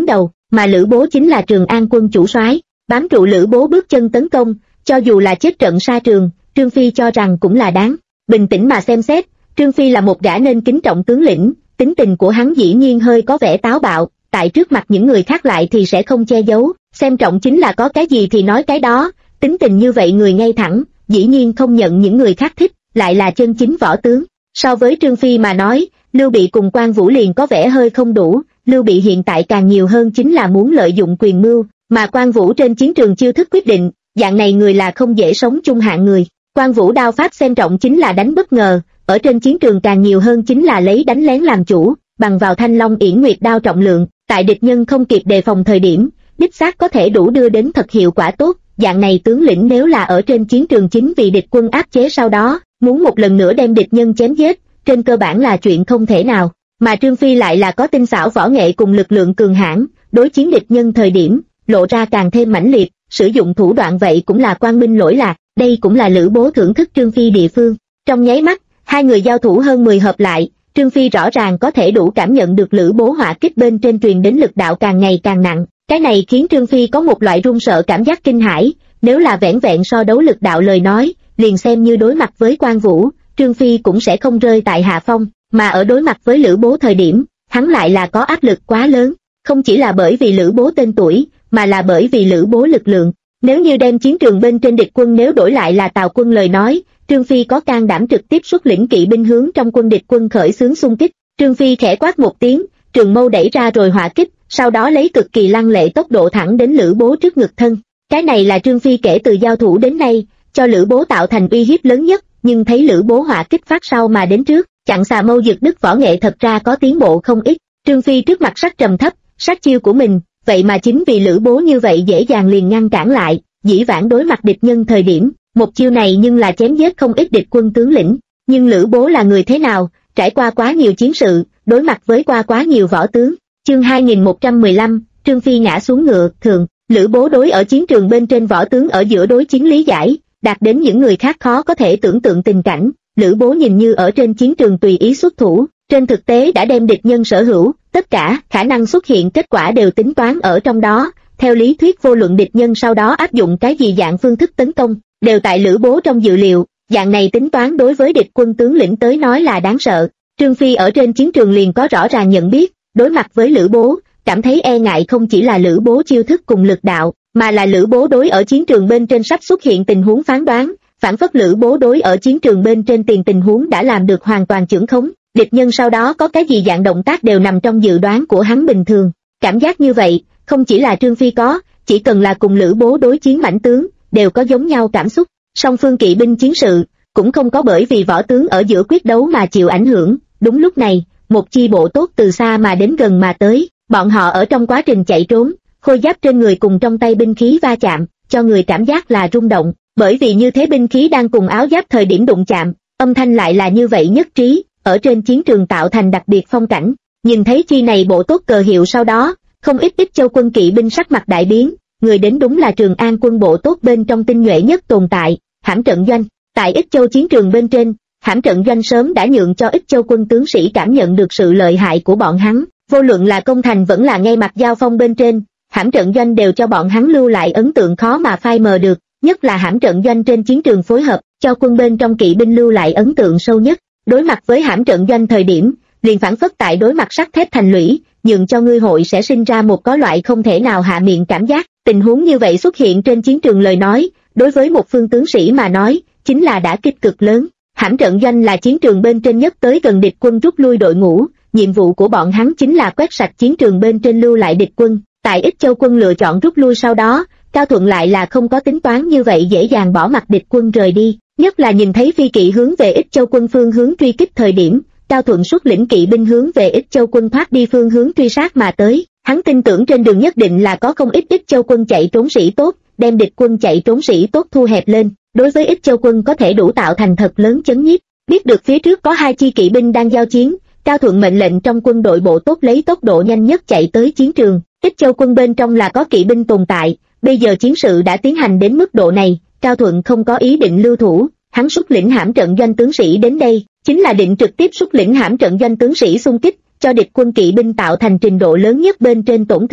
S1: mà Lữ Bố chính là Trường An quân chủ soái. Bám trụ Lữ Bố bước chân tấn công, cho dù là chết trận sa trường, Trương Phi cho rằng cũng là đáng. Bình tĩnh mà xem xét, Trương Phi là một gã nên kính trọng tướng lĩnh, tính tình của hắn dĩ nhiên hơi có vẻ táo bạo, tại trước mặt những người khác lại thì sẽ không che giấu, xem trọng chính là có cái gì thì nói cái đó, tính tình như vậy người ngay thẳng, dĩ nhiên không nhận những người khác thích, lại là chân chính võ tướng. So với Trương Phi mà nói, Lưu Bị cùng Quan Vũ liền có vẻ hơi không đủ, Lưu Bị hiện tại càng nhiều hơn chính là muốn lợi dụng quyền mưu, mà Quan Vũ trên chiến trường chiêu thức quyết định, dạng này người là không dễ sống chung hạng người. Quan Vũ đao pháp xem trọng chính là đánh bất ngờ, ở trên chiến trường càng nhiều hơn chính là lấy đánh lén làm chủ, bằng vào Thanh Long Yển Nguyệt đao trọng lượng, tại địch nhân không kịp đề phòng thời điểm, đích xác có thể đủ đưa đến thật hiệu quả tốt. Dạng này tướng lĩnh nếu là ở trên chiến trường chính vì địch quân áp chế sau đó, muốn một lần nữa đem địch nhân chém giết, trên cơ bản là chuyện không thể nào. Mà Trương Phi lại là có tinh xảo võ nghệ cùng lực lượng cường hãn, đối chiến địch nhân thời điểm, lộ ra càng thêm mãnh liệt, sử dụng thủ đoạn vậy cũng là quang minh lỗi lạc, đây cũng là Lữ Bố thưởng thức Trương Phi địa phương. Trong nháy mắt, hai người giao thủ hơn 10 hợp lại, Trương Phi rõ ràng có thể đủ cảm nhận được Lữ Bố hỏa kích bên trên truyền đến lực đạo càng ngày càng nặng, cái này khiến Trương Phi có một loại run sợ cảm giác kinh hãi, nếu là vẻn vẹn so đấu lực đạo lời nói, liền xem như đối mặt với Quan Vũ, Trương Phi cũng sẽ không rơi tại hạ phong, mà ở đối mặt với Lữ Bố thời điểm, hắn lại là có áp lực quá lớn, không chỉ là bởi vì Lữ Bố tên tuổi, mà là bởi vì Lữ Bố lực lượng. Nếu như đem chiến trường bên trên địch quân nếu đổi lại là Tào quân lời nói, Trương Phi có can đảm trực tiếp xuất lĩnh kỵ binh hướng trong quân địch quân khởi xướng xung kích. Trương Phi khẽ quát một tiếng, trường mâu đẩy ra rồi hỏa kích, sau đó lấy cực kỳ lăng lệ tốc độ thẳng đến Lữ Bố trước ngực thân. Cái này là Trương Phi kể từ giao thủ đến nay, cho Lữ Bố tạo thành uy hiếp lớn nhất, nhưng thấy Lữ Bố hỏa kích phát sau mà đến trước, chặn xà mâu giật đứt võ nghệ thật ra có tiến bộ không ít. Trương Phi trước mặt sắc trầm thấp, sát chiêu của mình, vậy mà chính vì Lữ Bố như vậy dễ dàng liền ngăn cản lại, dĩ vãng đối mặt địch nhân thời điểm, một chiêu này nhưng là chém giết không ít địch quân tướng lĩnh. Nhưng Lữ Bố là người thế nào, trải qua quá nhiều chiến sự, đối mặt với quá nhiều võ tướng. Chương 2115, Trương Phi ngã xuống ngựa, thường, Lữ Bố đối ở chiến trường bên trên võ tướng ở giữa đối chiến lý giải, đạt đến những người khác khó có thể tưởng tượng tình cảnh. Lữ Bố nhìn như ở trên chiến trường tùy ý xuất thủ, trên thực tế đã đem địch nhân sở hữu, tất cả khả năng xuất hiện kết quả đều tính toán ở trong đó. Theo lý thuyết vô luận địch nhân sau đó áp dụng cái gì dạng phương thức tấn công, đều tại Lữ Bố trong dự liệu, dạng này tính toán đối với địch quân tướng lĩnh tới nói là đáng sợ. Trương Phi ở trên chiến trường liền có rõ ràng nhận biết, đối mặt với Lữ Bố, cảm thấy e ngại không chỉ là Lữ Bố chiêu thức cùng lực đạo, mà là Lữ Bố đối ở chiến trường bên trên sắp xuất hiện tình huống phán đoán, phản phất Lữ Bố đối ở chiến trường bên trên tiền tình huống đã làm được hoàn toàn chưởng khống, địch nhân sau đó có cái gì dạng động tác đều nằm trong dự đoán của hắn bình thường. Cảm giác như vậy, không chỉ là Trương Phi có, chỉ cần là cùng Lữ Bố đối chiến mãnh tướng, đều có giống nhau cảm xúc. Song phương kỵ binh chiến sự, cũng không có bởi vì võ tướng ở giữa quyết đấu mà chịu ảnh hưởng. Đúng lúc này, một chi bộ tốt từ xa mà đến gần mà tới, bọn họ ở trong quá trình chạy trốn, khôi giáp trên người cùng trong tay binh khí va chạm, cho người cảm giác là rung động, bởi vì như thế binh khí đang cùng áo giáp thời điểm đụng chạm, âm thanh lại là như vậy nhất trí, ở trên chiến trường tạo thành đặc biệt phong cảnh. Nhìn thấy chi này bộ tốt cờ hiệu sau đó, không ít Ích Châu quân kỵ binh sắc mặt đại biến, người đến đúng là Trường An quân bộ tốt bên trong tinh nhuệ nhất tồn tại, Hãm Trận Doanh. Tại Ích Châu chiến trường bên trên, Hãm Trận Doanh sớm đã nhượng cho Ích Châu quân tướng sĩ cảm nhận được sự lợi hại của bọn hắn, vô luận là công thành vẫn là ngay mặt giao phong bên trên, Hãm Trận Doanh đều cho bọn hắn lưu lại ấn tượng khó mà phai mờ được, nhất là Hãm Trận Doanh trên chiến trường phối hợp, cho quân bên trong kỵ binh lưu lại ấn tượng sâu nhất. Đối mặt với Hãm Trận Doanh thời điểm, liền phản phất tại đối mặt sắt thép thành lũy, nhượng cho ngươi hội sẽ sinh ra một có loại không thể nào hạ miệng cảm giác. Tình huống như vậy xuất hiện trên chiến trường lời nói, đối với một phương tướng sĩ mà nói, chính là đả kích cực lớn. Hãm Trận Doanh là chiến trường bên trên nhất tới gần địch quân rút lui đội ngũ, nhiệm vụ của bọn hắn chính là quét sạch chiến trường bên trên lưu lại địch quân. Tại Ích Châu quân lựa chọn rút lui sau đó, Cao Thuận lại là không có tính toán như vậy dễ dàng bỏ mặc địch quân rời đi, nhất là nhìn thấy phi kỵ hướng về Ích Châu quân phương hướng truy kích thời điểm, Cao Thuận xuất lĩnh kỵ binh hướng về Ích Châu quân thoát đi phương hướng truy sát mà tới. Hắn tin tưởng trên đường nhất định là có không ít Ích Châu quân chạy trốn sĩ tốt, đem địch quân chạy trốn sĩ tốt thu hẹp lên, đối với Ích Châu quân có thể đủ tạo thành thật lớn chấn nhiếp. Biết được phía trước có hai chi kỵ binh đang giao chiến, Cao Thuận mệnh lệnh trong quân đội bộ tốt lấy tốc độ nhanh nhất chạy tới chiến trường. Ích Châu quân bên trong là có kỵ binh tồn tại, bây giờ chiến sự đã tiến hành đến mức độ này, Cao Thuận không có ý định lưu thủ, hắn xuất lĩnh Hãm Trận Doanh tướng sĩ đến đây, chính là định trực tiếp xuất lĩnh Hãm Trận Doanh tướng sĩ xung kích, cho địch quân kỵ binh tạo thành trình độ lớn nhất bên trên tổn thương.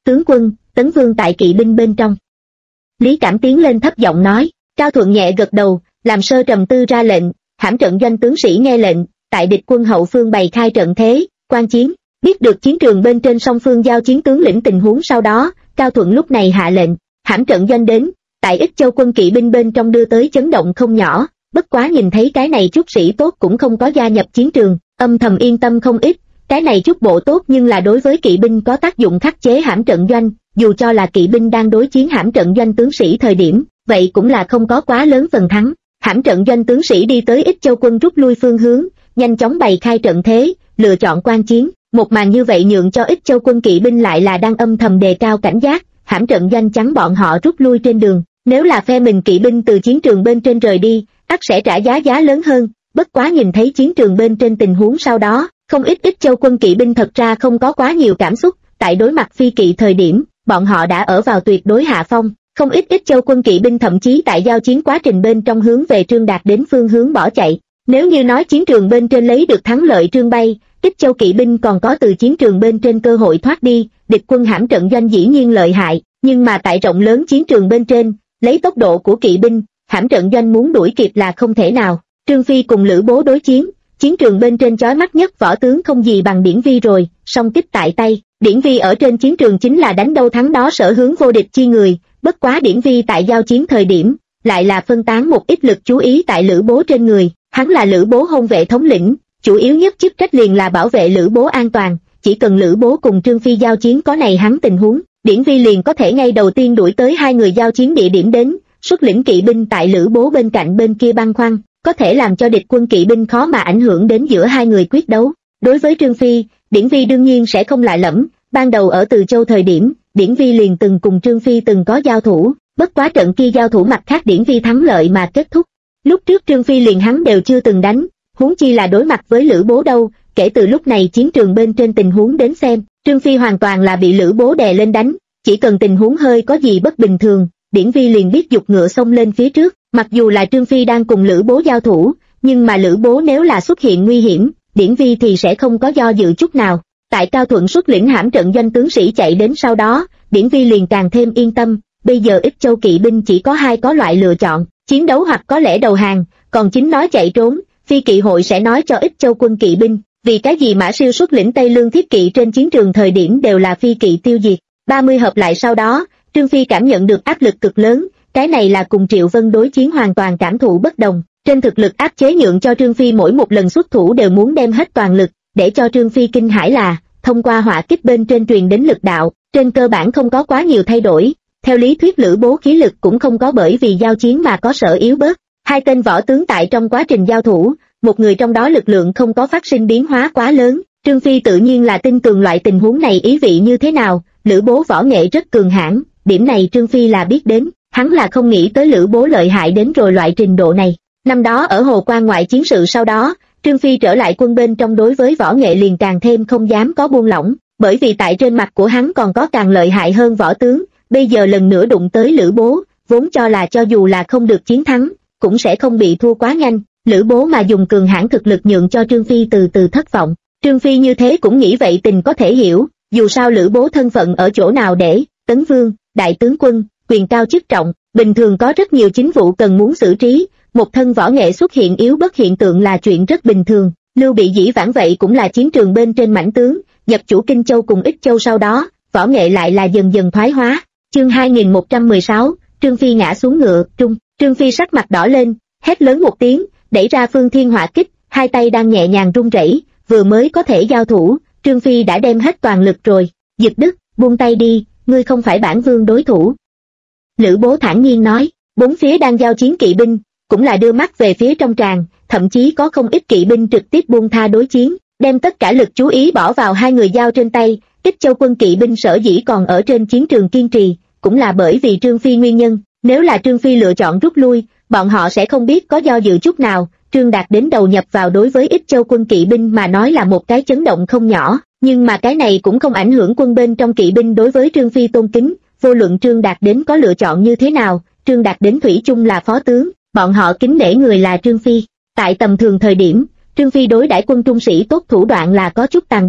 S1: Tướng quân, Tấn Vương tại kỵ binh bên trong. Lý Cảm tiến lên thấp giọng nói. Cao Thuận nhẹ gật đầu, làm sơ trầm tư ra lệnh, hãm trận doanh tướng sĩ nghe lệnh, tại địch quân hậu phương bày khai trận thế, quan chiến. Biết được chiến trường bên trên song phương giao chiến tướng lĩnh tình huống sau đó, Cao Thuận lúc này hạ lệnh, hãm trận doanh đến, tại Ích Châu quân kỵ binh bên trong đưa tới chấn động không nhỏ, bất quá nhìn thấy cái này chút sĩ tốt cũng không có gia nhập chiến trường, âm thầm yên tâm không ít, cái này chút bộ tốt nhưng là đối với kỵ binh có tác dụng khắc chế hãm trận doanh, dù cho là kỵ binh đang đối chiến hãm trận doanh tướng sĩ thời điểm, vậy cũng là không có quá lớn phần thắng. Hãm trận doanh tướng sĩ đi tới Ích Châu quân rút lui phương hướng, nhanh chóng bày khai trận thế, lựa chọn quan chiến. Một màn như vậy nhượng cho Ích Châu quân kỵ binh lại là đang âm thầm đề cao cảnh giác, hãm trận doanh chắn bọn họ rút lui trên đường. Nếu là phe mình kỵ binh từ chiến trường bên trên rời đi, ắt sẽ trả giá lớn hơn. Bất quá nhìn thấy chiến trường bên trên tình huống sau đó, không ít Ích Châu quân kỵ binh thật ra không có quá nhiều cảm xúc. Tại đối mặt phi kỵ thời điểm, bọn họ đã ở vào tuyệt đối hạ phong. Không ít Ích Châu quân kỵ binh thậm chí tại giao chiến quá trình bên trong hướng về Trương Đạt đến phương hướng bỏ chạy. Nếu như nói chiến trường bên trên lấy được thắng lợi Trương bay, Ích Châu kỵ binh còn có từ chiến trường bên trên cơ hội thoát đi. Địch quân hãm trận doanh dĩ nhiên lợi hại, nhưng mà tại rộng lớn chiến trường bên trên, lấy tốc độ của kỵ binh, hãm trận doanh muốn đuổi kịp là không thể nào. Trương Phi cùng Lữ Bố đối chiến, chiến trường bên trên chói mắt nhất võ tướng không gì bằng Điển Vi rồi, song kích tại tay. Điển Vi ở trên chiến trường chính là đánh đâu thắng đó sở hướng vô địch chi người, bất quá Điển Vi tại giao chiến thời điểm, lại là phân tán một ít lực chú ý tại Lữ Bố trên người. Hắn là Lữ Bố hôn vệ thống lĩnh, chủ yếu nhất chức trách liền là bảo vệ Lữ Bố an toàn, chỉ cần Lữ Bố cùng Trương Phi giao chiến có này hắn tình huống, Điển Vi liền có thể ngay đầu tiên đuổi tới hai người giao chiến địa điểm đến, xuất lĩnh kỵ binh tại Lữ Bố bên cạnh bên kia băn khoăn, có thể làm cho địch quân kỵ binh khó mà ảnh hưởng đến giữa hai người quyết đấu. Đối với Trương Phi, Điển Vi đương nhiên sẽ không lạ lẫm, ban đầu ở Từ Châu thời điểm, Điển Vi liền từng cùng Trương Phi từng có giao thủ, bất quá trận kia giao thủ mặt khác Điển Vi thắng lợi mà kết thúc. Lúc trước Trương Phi liền hắn đều chưa từng đánh, huống chi là đối mặt với Lữ Bố đâu. Kể từ lúc này chiến trường bên trên tình huống đến xem, Trương Phi hoàn toàn là bị Lữ Bố đè lên đánh, chỉ cần tình huống hơi có gì bất bình thường, Điển Vi liền biết giục ngựa xông lên phía trước. Mặc dù là Trương Phi đang cùng Lữ Bố giao thủ, nhưng mà Lữ Bố nếu là xuất hiện nguy hiểm, Điển Vi thì sẽ không có do dự chút nào. Tại Cao Thuận xuất lĩnh hãm trận doanh tướng sĩ chạy đến sau đó, Điển Vi liền càng thêm yên tâm. Bây giờ Ích Châu kỵ binh chỉ có hai có loại lựa chọn, chiến đấu hoặc có lẽ đầu hàng, còn chính nói chạy trốn. Phi kỵ hội sẽ nói cho Ích Châu quân kỵ binh, vì cái gì Mã Siêu xuất lĩnh Tây Lương thiết kỵ trên chiến trường thời điểm đều là phi kỵ tiêu diệt. 30 hợp lại sau đó, Trương Phi cảm nhận được áp lực cực lớn, cái này là cùng Triệu Vân đối chiến hoàn toàn cảm thụ bất đồng. Trên thực lực áp chế nhượng cho Trương Phi mỗi một lần xuất thủ đều muốn đem hết toàn lực, để cho Trương Phi kinh hãi là, thông qua hỏa kích bên trên truyền đến lực đạo, trên cơ bản không có quá nhiều thay đổi. Theo lý thuyết Lữ Bố khí lực cũng không có bởi vì giao chiến mà có sở yếu bớt. Hai tên võ tướng tại trong quá trình giao thủ, một người trong đó lực lượng không có phát sinh biến hóa quá lớn. Trương Phi tự nhiên là tin tưởng loại tình huống này ý vị như thế nào. Lữ Bố võ nghệ rất cường hãn, điểm này Trương Phi là biết đến, hắn là không nghĩ tới Lữ Bố lợi hại đến rồi loại trình độ này. Năm đó ở Hồ Quan ngoại chiến sự sau đó, Trương Phi trở lại quân bên trong đối với võ nghệ liền càng thêm không dám có buông lỏng, bởi vì tại trên mặt của hắn còn có càng lợi hại hơn võ tướng. Bây giờ lần nữa đụng tới Lữ Bố, vốn cho là cho dù là không được chiến thắng, cũng sẽ không bị thua quá nhanh. Lữ Bố mà dùng cường hãn thực lực nhượng cho Trương Phi từ từ thất vọng. Trương Phi như thế cũng nghĩ vậy tình có thể hiểu, dù sao Lữ Bố thân phận ở chỗ nào để, Tấn Vương, đại tướng quân, quyền cao chức trọng, bình thường có rất nhiều chính vụ cần muốn xử trí, một thân võ nghệ xuất hiện yếu bất hiện tượng là chuyện rất bình thường. Lưu Bị dĩ vãng vậy cũng là chiến trường bên trên mãnh tướng, nhập chủ Kinh Châu cùng Ích Châu sau đó, võ nghệ lại là dần dần thoái hóa. Chương 2116, Trương Phi ngã xuống ngựa, Trương Phi sắc mặt đỏ lên, hét lớn một tiếng, đẩy ra Phương Thiên Hỏa Kích, hai tay đang nhẹ nhàng run rẩy, vừa mới có thể giao thủ, Trương Phi đã đem hết toàn lực rồi. Dực Đức, buông tay đi, ngươi không phải bản vương đối thủ. Lữ Bố thản nhiên nói. Bốn phía đang giao chiến kỵ binh, cũng là đưa mắt về phía trong tràng, thậm chí có không ít kỵ binh trực tiếp buông tha đối chiến, đem tất cả lực chú ý bỏ vào hai người giao trên tay. Ích Châu quân kỵ binh sở dĩ còn ở trên chiến trường kiên trì, cũng là bởi vì Trương Phi nguyên nhân. Nếu là Trương Phi lựa chọn rút lui, bọn họ sẽ không biết có do dự chút nào. Trương Đạt đến đầu nhập vào đối với Ích Châu quân kỵ binh mà nói là một cái chấn động không nhỏ, nhưng mà cái này cũng không ảnh hưởng quân bên trong kỵ binh đối với Trương Phi tôn kính. Vô luận Trương Đạt đến có lựa chọn như thế nào, Trương Đạt đến thủy chung là phó tướng, bọn họ kính nể người là Trương Phi. Tại tầm thường thời điểm, Trương Phi đối đãi quân trung sĩ tốt thủ đoạn là có chút tàn bạo,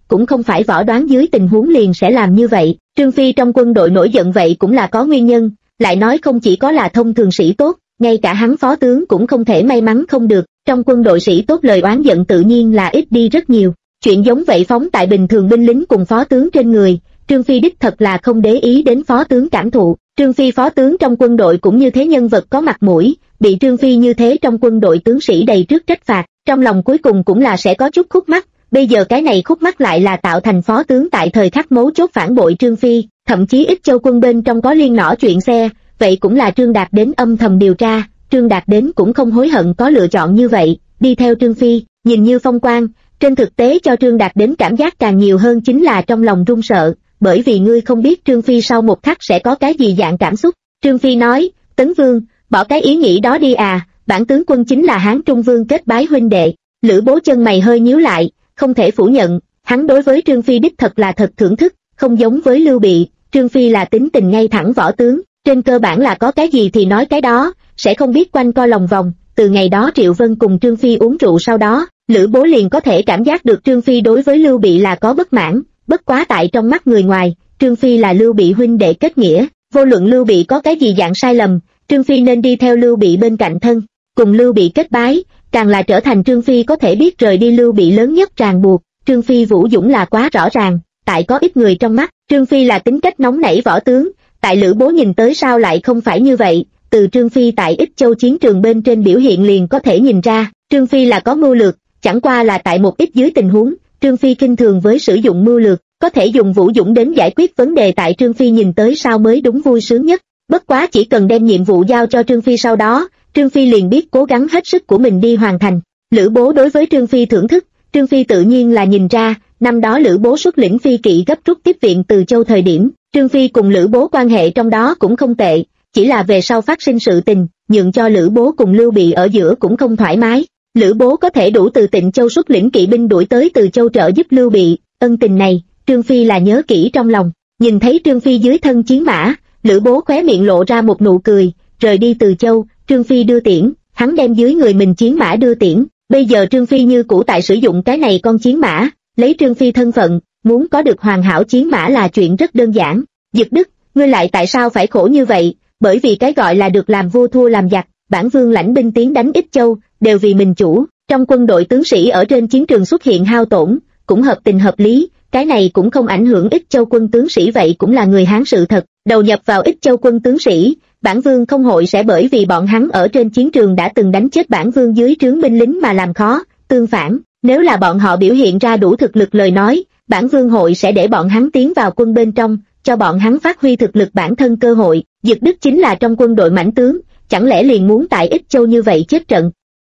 S1: cũng không phải võ đoán dưới tình huống liền sẽ làm như vậy. Trương Phi trong quân đội nổi giận vậy cũng là có nguyên nhân, lại nói không chỉ có là thông thường sĩ tốt, ngay cả hắn phó tướng cũng không thể may mắn không được, trong quân đội sĩ tốt lời oán giận tự nhiên là ít đi rất nhiều. Chuyện giống vậy phóng tại bình thường binh lính cùng phó tướng trên người, Trương Phi đích thật là không để ý đến phó tướng cảm thụ. Trương Phi phó tướng trong quân đội cũng như thế nhân vật có mặt mũi, bị Trương Phi như thế trong quân đội tướng sĩ đầy trước trách phạt, trong lòng cuối cùng cũng là sẽ có chút khúc mắc. Bây giờ cái này khúc mắc lại là tạo thành phó tướng tại thời khắc mấu chốt phản bội Trương Phi, thậm chí Ích Châu quân bên trong có liên nỏ chuyện xe, vậy cũng là Trương Đạt đến âm thầm điều tra. Trương Đạt đến cũng không hối hận có lựa chọn như vậy, đi theo Trương Phi, nhìn như phong quang, trên thực tế cho Trương Đạt đến cảm giác càng nhiều hơn chính là trong lòng run sợ, bởi vì ngươi không biết Trương Phi sau một khắc sẽ có cái gì dạng cảm xúc. Trương Phi nói, Tấn Vương, bỏ cái ý nghĩ đó đi à, bản tướng quân chính là Hán Trung Vương kết bái huynh đệ. Lữ Bố chân mày hơi nhíu lại, không thể phủ nhận, hắn đối với Trương Phi đích thật là thật thưởng thức, không giống với Lưu Bị, Trương Phi là tính tình ngay thẳng võ tướng, trên cơ bản là có cái gì thì nói cái đó, sẽ không biết quanh co lòng vòng. Từ ngày đó Triệu Vân cùng Trương Phi uống rượu sau đó, Lữ Bố liền có thể cảm giác được Trương Phi đối với Lưu Bị là có bất mãn, bất quá tại trong mắt người ngoài, Trương Phi là Lưu Bị huynh đệ kết nghĩa, vô luận Lưu Bị có cái gì dạng sai lầm, Trương Phi nên đi theo Lưu Bị bên cạnh thân, cùng Lưu Bị kết bái, càng là trở thành Trương Phi có thể biết rời đi Lưu Bị lớn nhất ràng buộc. Trương Phi vũ dũng là quá rõ ràng, tại có ít người trong mắt, Trương Phi là tính cách nóng nảy võ tướng, tại Lữ Bố nhìn tới sao lại không phải như vậy. Từ Trương Phi tại Ích Châu chiến trường bên trên biểu hiện liền có thể nhìn ra, Trương Phi là có mưu lược, chẳng qua là tại một ít dưới tình huống, Trương Phi khinh thường với sử dụng mưu lược, có thể dùng vũ dũng đến giải quyết vấn đề tại Trương Phi nhìn tới sao mới đúng vui sướng nhất. Bất quá chỉ cần đem nhiệm vụ giao cho Trương Phi sau đó, Trương Phi liền biết cố gắng hết sức của mình đi hoàn thành. Lữ Bố đối với Trương Phi thưởng thức, Trương Phi tự nhiên là nhìn ra, năm đó Lữ Bố xuất lĩnh phi kỵ gấp rút tiếp viện từ Châu thời điểm, Trương Phi cùng Lữ Bố quan hệ trong đó cũng không tệ, chỉ là về sau phát sinh sự tình, nhượng cho Lữ Bố cùng Lưu Bị ở giữa cũng không thoải mái. Lữ Bố có thể đủ từ Tịnh Châu xuất lĩnh kỵ binh đuổi tới Từ Châu trợ giúp Lưu Bị, ân tình này, Trương Phi là nhớ kỹ trong lòng. Nhìn thấy Trương Phi dưới thân chiến mã, Lữ Bố khóe miệng lộ ra một nụ cười, rời đi Từ Châu, Trương Phi đưa tiễn, hắn đem dưới người mình chiến mã đưa tiễn. Bây giờ Trương Phi như cũ tại sử dụng cái này con chiến mã, lấy Trương Phi thân phận, muốn có được hoàn hảo chiến mã là chuyện rất đơn giản. Dực Đức, ngươi lại tại sao phải khổ như vậy? Bởi vì cái gọi là được làm vua thua làm giặc, bản vương lãnh binh tiến đánh Ích Châu, đều vì mình chủ, trong quân đội tướng sĩ ở trên chiến trường xuất hiện hao tổn, cũng hợp tình hợp lý, cái này cũng không ảnh hưởng Ích Châu quân tướng sĩ, vậy cũng là người Hán sự thật. Đầu nhập vào Ích Châu quân tướng sĩ, bản vương không hội sẽ bởi vì bọn hắn ở trên chiến trường đã từng đánh chết bản vương dưới trướng binh lính mà làm khó, tương phản, nếu là bọn họ biểu hiện ra đủ thực lực lời nói, bản vương hội sẽ để bọn hắn tiến vào quân bên trong, cho bọn hắn phát huy thực lực bản thân cơ hội. Dực Đức chính là trong quân đội mãnh tướng, chẳng lẽ liền muốn tại Ích Châu như vậy chết trận?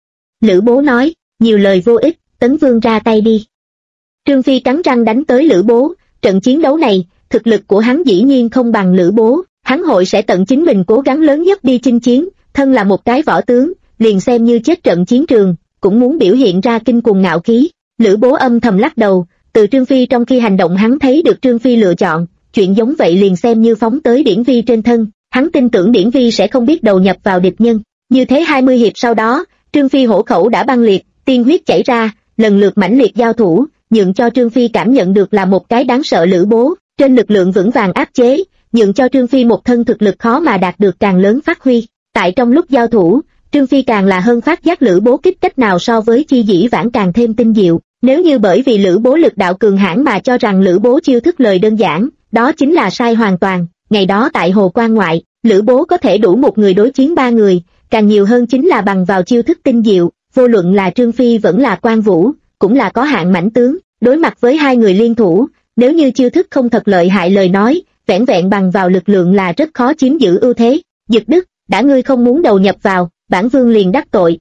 S1: Lữ Bố nói, nhiều lời vô ích, Tấn Vương ra tay đi. Trương Phi cắn răng đánh tới Lữ Bố, trận chiến đấu này, thực lực của hắn dĩ nhiên không bằng Lữ Bố, hắn hội sẽ tận chính mình cố gắng lớn nhất đi chinh chiến, thân là một cái võ tướng, liền xem như chết trận chiến trường, cũng muốn biểu hiện ra kinh cuồng ngạo khí. Lữ Bố âm thầm lắc đầu, từ Trương Phi trong khi hành động hắn thấy được Trương Phi lựa chọn, chuyện giống vậy liền xem như phóng tới Điển Vi trên thân, hắn tin tưởng Điển Vi sẽ không biết đầu nhập vào địch nhân. Như thế 20 hiệp sau đó, Trương Phi hổ khẩu đã băng liệt, tiên huyết chảy ra, lần lượt mãnh liệt giao thủ, nhượng cho Trương Phi cảm nhận được là một cái đáng sợ Lữ Bố, trên lực lượng vững vàng áp chế, nhượng cho Trương Phi một thân thực lực khó mà đạt được càng lớn phát huy. Tại trong lúc giao thủ, Trương Phi càng là hơn phát giác Lữ Bố kích cách nào so với chi dĩ vãng càng thêm tinh diệu. Nếu như bởi vì Lữ Bố lực đạo cường hãn mà cho rằng Lữ Bố chiêu thức lời đơn giản, đó chính là sai hoàn toàn. Ngày đó tại Hồ Quan ngoại, Lữ Bố có thể đủ một người đối chiến 3 người, càng nhiều hơn chính là bằng vào chiêu thức tinh diệu. Vô luận là Trương Phi vẫn là Quan Vũ, cũng là có hạng mãnh tướng, đối mặt với 2 người liên thủ, nếu như chiêu thức không thật lợi hại lời nói, vẻn vẹn bằng vào lực lượng là rất khó chiếm giữ ưu thế. Dực Đức, đã ngươi không muốn đầu nhập vào, bản vương liền đắc tội.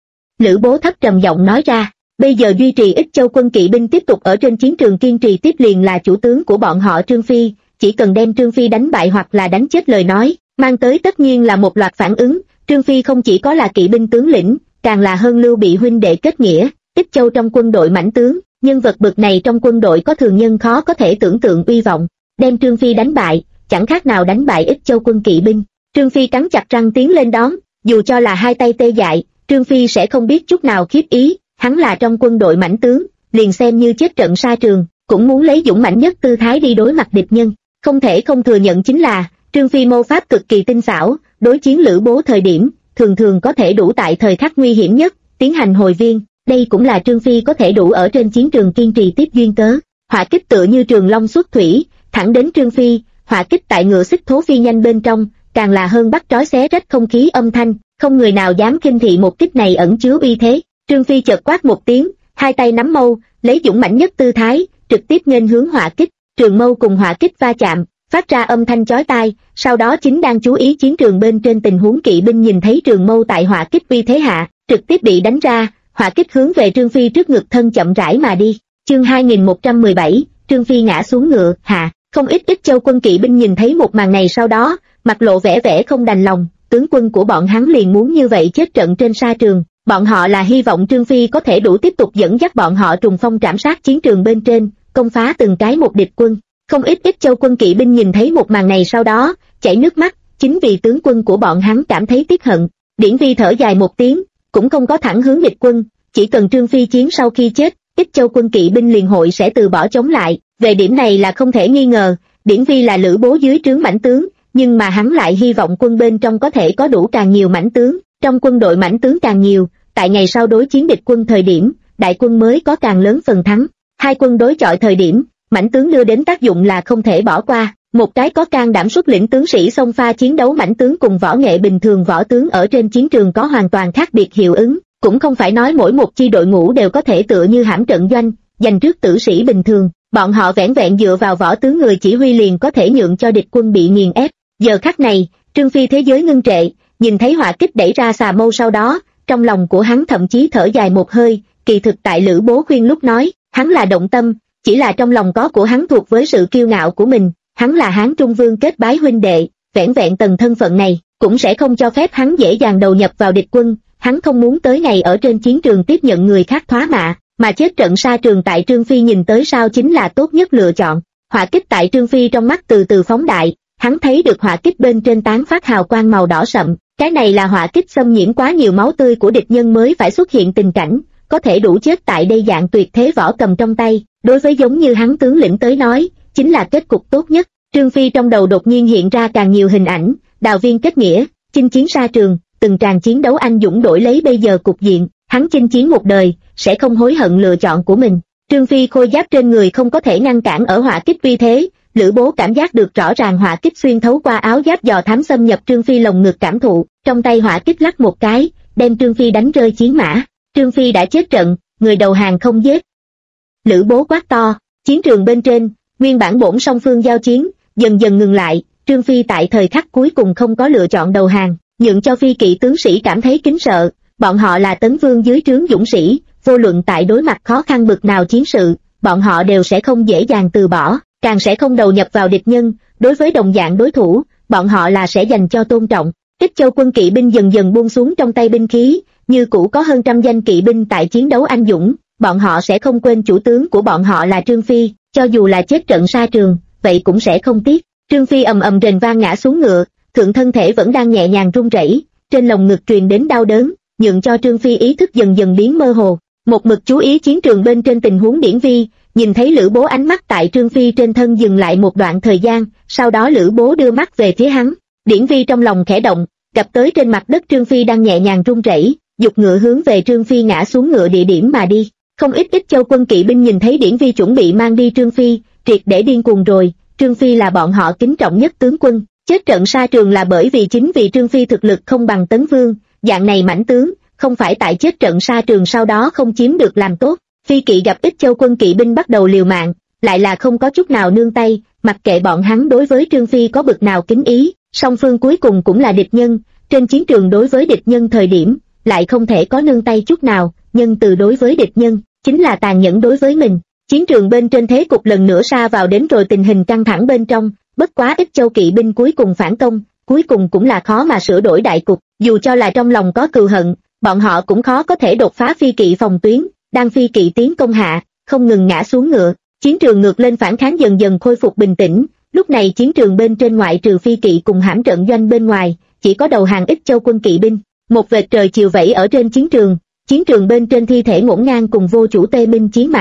S1: Lữ Bố thấp trầm giọng nói ra, bây giờ duy trì Ích Châu quân kỵ binh tiếp tục ở trên chiến trường kiên trì tiếp liền là chủ tướng của bọn họ Trương Phi, chỉ cần đem Trương Phi đánh bại hoặc là đánh chết lời nói, mang tới tất nhiên là một loạt phản ứng. Trương Phi không chỉ có là kỵ binh tướng lĩnh, càng là hơn Lưu Bị huynh đệ kết nghĩa, Ích Châu trong quân đội mãnh tướng, nhân vật bậc này trong quân đội có thường nhân khó có thể tưởng tượng uy vọng, đem Trương Phi đánh bại, chẳng khác nào đánh bại Ích Châu quân kỵ binh. Trương Phi cắn chặt răng tiến lên đón, dù cho là hai tay tê dại, Trương Phi sẽ không biết chút nào khiếp ý, hắn là trong quân đội mãnh tướng, liền xem như chết trận xa trường, cũng muốn lấy dũng mãnh nhất tư thái đi đối mặt địch nhân. Không thể không thừa nhận chính là, Trương Phi mâu pháp cực kỳ tinh xảo, đối chiến Lữ Bố thời điểm, thường thường có thể đủ tại thời khắc nguy hiểm nhất, tiến hành hồi viên, đây cũng là Trương Phi có thể đủ ở trên chiến trường kiên trì tiếp duyên cớ. Hỏa kích tựa như trường long xuất thủy, thẳng đến Trương Phi, hỏa kích tại ngựa xích thố phi nhanh bên trong, càng là hơn bắt trói xé rách không khí âm thanh, không người nào dám khinh thị một kích này ẩn chứa uy thế. Trương Phi chợt quát một tiếng, hai tay nắm mâu, lấy dũng mãnh nhất tư thái, trực tiếp nghênh hướng hỏa kích, trường mâu cùng hỏa kích va chạm, phát ra âm thanh chói tai. Sau đó chính đang chú ý chiến trường bên trên tình huống kỵ binh nhìn thấy trường mâu tại hỏa kích uy thế hạ, trực tiếp bị đánh ra, hỏa kích hướng về Trương Phi trước ngực thân chậm rãi mà đi. Chương 2117, Trương Phi ngã xuống ngựa hạ. Không ít châu quân kỵ binh nhìn thấy một màn này sau đó, mặt lộ vẻ không đành lòng, tướng quân của bọn hắn liền muốn như vậy chết trận trên sa trường. Bọn họ là hy vọng Trương Phi có thể đủ tiếp tục dẫn dắt bọn họ trùng phong trảm sát chiến trường bên trên, công phá từng cái một địch quân. Không ít châu quân kỵ binh nhìn thấy một màn này sau đó, chảy nước mắt, chính vì tướng quân của bọn hắn cảm thấy tiếc hận. Điển Vi thở dài một tiếng, cũng không có thẳng hướng địch quân, chỉ cần Trương Phi chiến sau khi chết, châu quân kỵ binh liền hội sẽ từ bỏ chống lại. Về điểm này là không thể nghi ngờ, Điển Vi là Lữ Bố dưới trướng mãnh tướng, nhưng mà hắn lại hy vọng quân bên trong có thể có đủ càng nhiều mãnh tướng, trong quân đội mãnh tướng càng nhiều, tại ngày sau đối chiến địch quân thời điểm, đại quân mới có càng lớn phần thắng. Hai quân đối chọi thời điểm, mãnh tướng đưa đến tác dụng là không thể bỏ qua. Một cái có can đảm xuất lĩnh tướng sĩ xông pha chiến đấu mãnh tướng cùng võ nghệ bình thường võ tướng ở trên chiến trường có hoàn toàn khác biệt hiệu ứng, cũng không phải nói mỗi một chi đội ngũ đều có thể tựa như hãm trận doanh, giành trước tử sĩ bình thường, bọn họ vẻn vẹn dựa vào võ tướng người chỉ huy liền có thể nhượng cho địch quân bị nghiền ép. Giờ khắc này, Trương Phi thế giới ngưng trệ, nhìn thấy hỏa kích đẩy ra xà mâu sau đó, trong lòng của hắn thậm chí thở dài một hơi. Kỳ thực tại Lữ Bố khuyên lúc nói, hắn là động tâm, chỉ là trong lòng có của hắn thuộc với sự kiêu ngạo của mình, hắn là Hán Trung Vương kết bái huynh đệ, vẻn vẹn tầng thân phận này, cũng sẽ không cho phép hắn dễ dàng đầu nhập vào địch quân, hắn không muốn tới ngày ở trên chiến trường tiếp nhận người khác thoá mạ, mà chết trận sa trường tại Trương Phi nhìn tới sao chính là tốt nhất lựa chọn. Hỏa kích tại Trương Phi trong mắt từ từ phóng đại, hắn thấy được hỏa kích bên trên tán phát hào quang màu đỏ sậm, cái này là hỏa kích xâm nhiễm quá nhiều máu tươi của địch nhân mới phải xuất hiện tình cảnh, có thể đủ chết tại đây dạng tuyệt thế võ cầm trong tay, đối với giống như hắn tướng lĩnh tới nói, chính là kết cục tốt nhất. Trương Phi trong đầu đột nhiên hiện ra càng nhiều hình ảnh, đào viên kết nghĩa, chinh chiến sa trường, từng tràng chiến đấu anh dũng đổi lấy bây giờ cục diện, hắn chinh chiến một đời, sẽ không hối hận lựa chọn của mình. Trương Phi khôi giáp trên người không có thể ngăn cản ở hỏa kích uy thế, Lữ Bố cảm giác được rõ ràng hỏa kích xuyên thấu qua áo giáp dò thám xâm nhập Trương Phi lồng ngực cảm thụ, trong tay hỏa kích lắc một cái, đem Trương Phi đánh rơi chiến mã. Trương Phi đã chết trận, người đầu hàng không giết. Lữ Bố quát to, chiến trường bên trên, nguyên bản bổn song phương giao chiến, dần dần ngừng lại, Trương Phi tại thời khắc cuối cùng không có lựa chọn đầu hàng, nhượng cho phi kỵ tướng sĩ cảm thấy kính sợ, bọn họ là Tấn Vương dưới trướng dũng sĩ, vô luận tại đối mặt khó khăn bực nào chiến sự, bọn họ đều sẽ không dễ dàng từ bỏ, càng sẽ không đầu nhập vào địch nhân, đối với đồng dạng đối thủ, bọn họ là sẽ dành cho tôn trọng. Châu quân kỵ binh dần dần buông xuống trong tay binh khí, như cũ có hơn trăm danh kỵ binh tại chiến đấu anh dũng, bọn họ sẽ không quên chủ tướng của bọn họ là Trương Phi, cho dù là chết trận sa trường, vậy cũng sẽ không tiếc. Trương Phi ầm ầm rền vang ngã xuống ngựa, thượng thân thể vẫn đang nhẹ nhàng run rẩy, trên lồng ngực truyền đến đau đớn, nhượng cho Trương Phi ý thức dần dần biến mơ hồ. Một mực chú ý chiến trường bên trên tình huống Điển Vi, nhìn thấy Lữ Bố ánh mắt tại Trương Phi trên thân dừng lại một đoạn thời gian, sau đó Lữ Bố đưa mắt về phía hắn. Điển Vi trong lòng khẽ động, gặp tới trên mặt đất Trương Phi đang nhẹ nhàng run rẩy, giục ngựa hướng về Trương Phi ngã xuống ngựa địa điểm mà đi. Không ít châu quân kỵ binh nhìn thấy Điển Vi chuẩn bị mang đi Trương Phi, triệt để điên cuồng rồi. Trương Phi là bọn họ kính trọng nhất tướng quân, chết trận sa trường là bởi vì chính vì Trương Phi thực lực không bằng Tấn Vương, dạng này mãnh tướng, không phải tại chết trận sa trường sau đó không chiếm được làm tốt. Phi kỵ gặp châu quân kỵ binh bắt đầu liều mạng, lại là không có chút nào nương tay, mặc kệ bọn hắn đối với Trương Phi có bực nào kính ý, song phương cuối cùng cũng là địch nhân, trên chiến trường đối với địch nhân thời điểm, lại không thể có nương tay chút nào, nhân từ đối với địch nhân, chính là tàn nhẫn đối với mình. Chiến trường bên trên thế cục lần nữa sa vào đến rồi tình hình căng thẳng bên trong, bất quá châu kỵ binh cuối cùng phản công, cuối cùng cũng là khó mà sửa đổi đại cục, dù cho là trong lòng có cừu hận, bọn họ cũng khó có thể đột phá phi kỵ phòng tuyến, đang phi kỵ tiến công hạ, không ngừng ngã xuống ngựa, chiến trường ngược lên phản kháng dần dần khôi phục bình tĩnh, lúc này chiến trường bên trên ngoại trừ phi kỵ cùng hãm trận doanh bên ngoài, chỉ có đầu hàng châu quân kỵ binh, một vệt trời chiều vẫy ở trên chiến trường bên trên thi thể ngổn ngang cùng vô chủ tê binh chiến mã,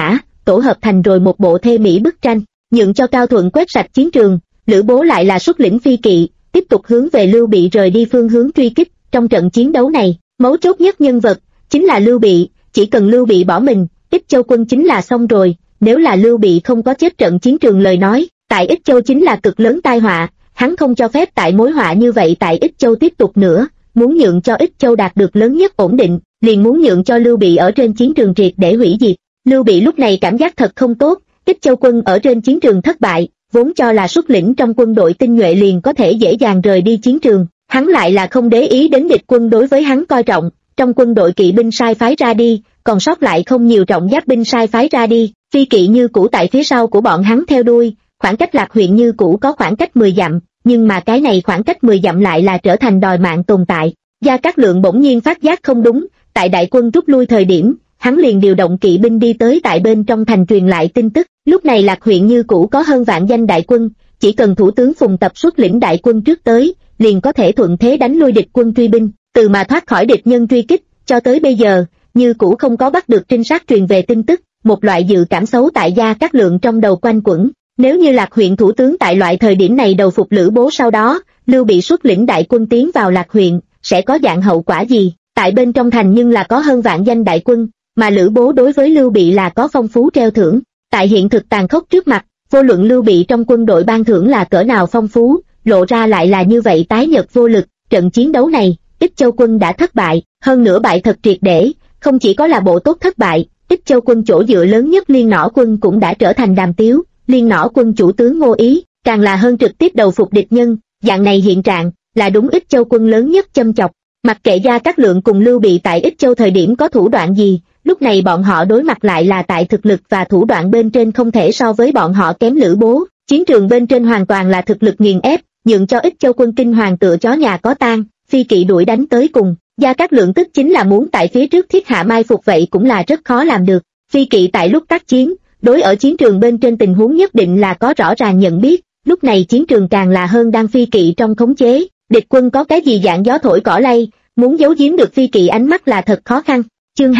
S1: tổ hợp thành rồi một bộ thê mỹ bức tranh, nhượng cho Cao Thuận quét sạch chiến trường. Lữ Bố lại là xuất lĩnh phi kỵ, tiếp tục hướng về Lưu Bị rời đi phương hướng truy kích. Trong trận chiến đấu này, mấu chốt nhất nhân vật chính là Lưu Bị, chỉ cần Lưu Bị bỏ mình, Ích Châu quân chính là xong rồi. Nếu là Lưu Bị không có chết trận chiến trường lời nói, tại Ích Châu chính là cực lớn tai họa, hắn không cho phép tại mối họa như vậy tại Ích Châu tiếp tục nữa, muốn nhượng cho Ích Châu đạt được lớn nhất ổn định, liền muốn nhượng cho Lưu Bị ở trên chiến trường triệt để hủy diệt. Lưu Bị lúc này cảm giác thật không tốt, Ích Châu quân ở trên chiến trường thất bại, vốn cho là xuất lĩnh trong quân đội tinh nhuệ liền có thể dễ dàng rời đi chiến trường, hắn lại là không để ý đến địch quân đối với hắn coi trọng, trong quân đội kỵ binh sai phái ra đi, còn sót lại không nhiều trọng giáp binh sai phái ra đi, phi kỵ như cũ tại phía sau của bọn hắn theo đuôi, khoảng cách Lạc huyện như cũ có khoảng cách 10 dặm, nhưng mà cái này khoảng cách 10 dặm lại là trở thành đòi mạng tồn tại. Gia Cát Lượng bỗng nhiên phát giác không đúng, tại đại quân rút lui thời điểm, hắn liền điều động kỵ binh đi tới tại bên trong thành truyền lại tin tức, lúc này Lạc huyện như cũ có hơn vạn danh đại quân, chỉ cần thủ tướng Phùng Tập xuất lĩnh đại quân trước tới, liền có thể thuận thế đánh lui địch quân truy binh, từ mà thoát khỏi địch nhân truy kích. Cho tới bây giờ, như cũ không có bắt được trinh sát truyền về tin tức, một loại dự cảm xấu tại Gia Cát Lượng trong đầu quanh quẩn. Nếu như Lạc huyện thủ tướng tại loại thời điểm này đầu phục Lữ Bố, sau đó Lưu Bị xuất lĩnh đại quân tiến vào Lạc huyện, sẽ có dạng hậu quả gì? Tại bên trong thành nhưng là có hơn vạn danh đại quân, mà Lữ Bố đối với Lưu Bị là có phong phú treo thưởng. Tại hiện thực tàn khốc trước mặt, vô luận Lưu Bị trong quân đội ban thưởng là cỡ nào phong phú, lộ ra lại là như vậy tái nhợt vô lực. Trận chiến đấu này, Ích Châu quân đã thất bại, hơn nữa bại thật triệt để, không chỉ có là bộ tốt thất bại, Ích Châu quân chỗ dựa lớn nhất Liên Nỏ quân cũng đã trở thành đàm tiếu. Liên Nỏ quân chủ tướng Ngô Ý, càng là hơn trực tiếp đầu phục địch nhân, dạng này hiện trạng, là đúng Ích Châu quân lớn nhất châm chọc. Mặc kệ Gia Cát Lượng cùng Lưu Bị tại Ích Châu thời điểm có thủ đoạn gì, lúc này bọn họ đối mặt lại là tại thực lực và thủ đoạn bên trên không thể so với bọn họ kém Lữ Bố, chiến trường bên trên hoàn toàn là thực lực nghiền ép, nhượng cho Ích Châu quân kinh hoàng tựa chó nhà có tang, phi kỵ đuổi đánh tới cùng. Gia Cát Lượng tức chính là muốn tại phía trước thiết hạ mai phục, vậy cũng là rất khó làm được. Phi kỵ tại lúc tác chiến, đối ở chiến trường bên trên tình huống nhất định là có rõ ràng nhận biết, lúc này chiến trường càng là hơn đang phi kỵ trong khống chế, địch quân có cái gì dạng gió thổi cỏ lay, muốn giấu giếm được phi kỵ ánh mắt là thật khó khăn. Chương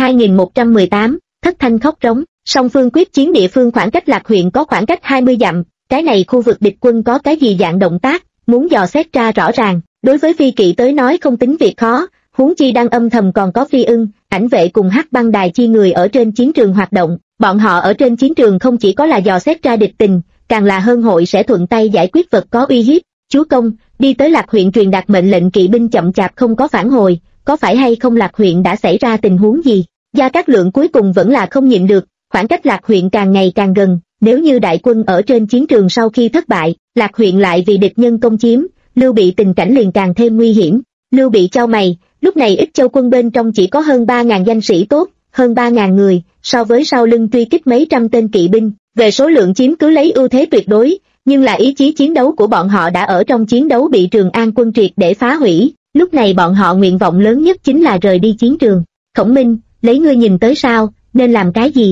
S1: 2118, Thất Thanh khóc rống. Song phương quyết chiến địa phương khoảng cách Lạc huyện có khoảng cách 20 dặm, cái này khu vực địch quân có cái gì dạng động tác, muốn dò xét ra rõ ràng, đối với phi kỵ tới nói không tính việc khó, huống chi đang âm thầm còn có Phi Ưng, Ảnh Vệ cùng Hắc Băng Đài chi người ở trên chiến trường hoạt động. Bọn họ ở trên chiến trường không chỉ có là dò xét ra địch tình, càng là hơn hội sẽ thuận tay giải quyết vật có uy hiếp. Chúa công, đi tới Lạc huyện truyền đạt mệnh lệnh kỵ binh chậm chạp không có phản hồi, có phải hay không Lạc huyện đã xảy ra tình huống gì? Gia Cát Lượng cuối cùng vẫn là không nhịn được, khoảng cách Lạc huyện càng ngày càng gần, nếu như đại quân ở trên chiến trường sau khi thất bại, Lạc huyện lại vì địch nhân công chiếm, Lưu Bị tình cảnh liền càng thêm nguy hiểm. Lưu Bị chau mày, lúc này Ích Châu quân bên trong chỉ có hơn 3.000 danh sĩ tốt, hơn 3.000 người, so với sau lưng truy kích mấy trăm tên kỵ binh, về số lượng chiếm cứ lấy ưu thế tuyệt đối, nhưng là ý chí chiến đấu của bọn họ đã ở trong chiến đấu bị Trường An quân triệt để phá hủy, lúc này bọn họ nguyện vọng lớn nhất chính là rời đi chiến trường. Khổng Minh, lấy ngươi nhìn tới sao, nên làm cái gì?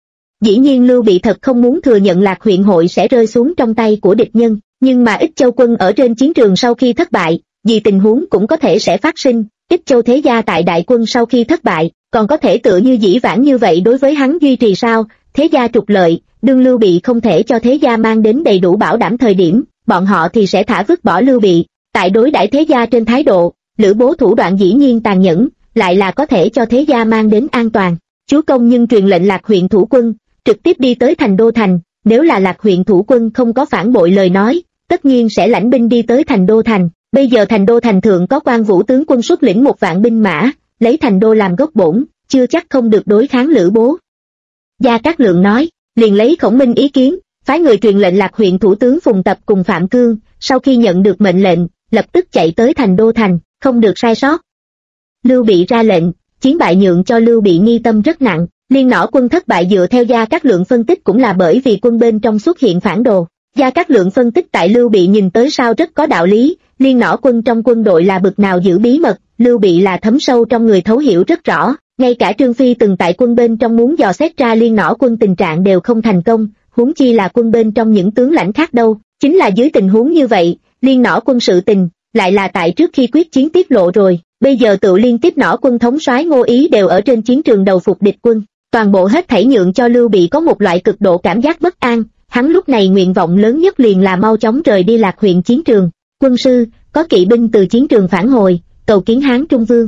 S1: Dĩ nhiên Lưu Bị thật không muốn thừa nhận Lạc huyện hội sẽ rơi xuống trong tay của địch nhân, nhưng mà Ích Châu quân ở trên chiến trường sau khi thất bại, vì tình huống cũng có thể sẽ phát sinh. Ích Châu thế gia tại đại quân sau khi thất bại, còn có thể tựa như dĩ vãng như vậy đối với hắn duy trì sao? Thế gia trục lợi, đương Lưu Bị không thể cho thế gia mang đến đầy đủ bảo đảm thời điểm, bọn họ thì sẽ thả vứt bỏ Lưu Bị. Tại đối đãi thế gia trên thái độ, Lữ Bố thủ đoạn dĩ nhiên tàn nhẫn, lại là có thể cho thế gia mang đến an toàn. Chúa công nhưng truyền lệnh Lạc huyện thủ quân, trực tiếp đi tới thành Đô Thành, nếu là Lạc huyện thủ quân không có phản bội lời nói, tất nhiên sẽ lãnh binh đi tới thành Đô Thành. Bây giờ thành Đô Thành thượng có Quan Vũ tướng quân xuất lĩnh 1 vạn binh mã, lấy thành Đô làm gốc bổn, chưa chắc không được đối kháng Lữ Bố. Gia Cát Lượng nói, liền lấy Khổng Minh ý kiến, phái người truyền lệnh Lạc huyện thủ tướng Phùng Tập cùng Phạm Cương, sau khi nhận được mệnh lệnh, lập tức chạy tới thành Đô Thành, không được sai sót. Lưu Bị ra lệnh, chiến bại nhượng cho Lưu Bị nghi tâm rất nặng, Liên Nỏ quân thất bại dựa theo Gia Cát Lượng phân tích cũng là bởi vì quân bên trong xuất hiện phản đồ. Gia Cát Lượng phân tích tại Lưu Bị nhìn tới sao rất có đạo lý, Liên Nỏ quân trong quân đội là bực nào giữ bí mật, Lưu Bị là thấm sâu trong người thấu hiểu rất rõ, ngay cả Trương Phi từng tại quân bên trong muốn dò xét ra Liên Nỏ quân tình trạng đều không thành công, huống chi là quân bên trong những tướng lãnh khác đâu. Chính là dưới tình huống như vậy, Liên Nỏ quân sự tình, lại là tại trước khi quyết chiến tiết lộ rồi, bây giờ tự liên tiếp Nỏ quân thống soái Ngô Ý đều ở trên chiến trường đầu phục địch quân. toàn bộ hết thảy nhượng cho Lưu Bị có một loại cực độ cảm giác bất an. Hắn lúc này nguyện vọng lớn nhất liền là mau chóng rời đi Lạc huyện chiến trường. Quân sư, có kỵ binh từ chiến trường phản hồi, cầu kiến Hán Trung Vương.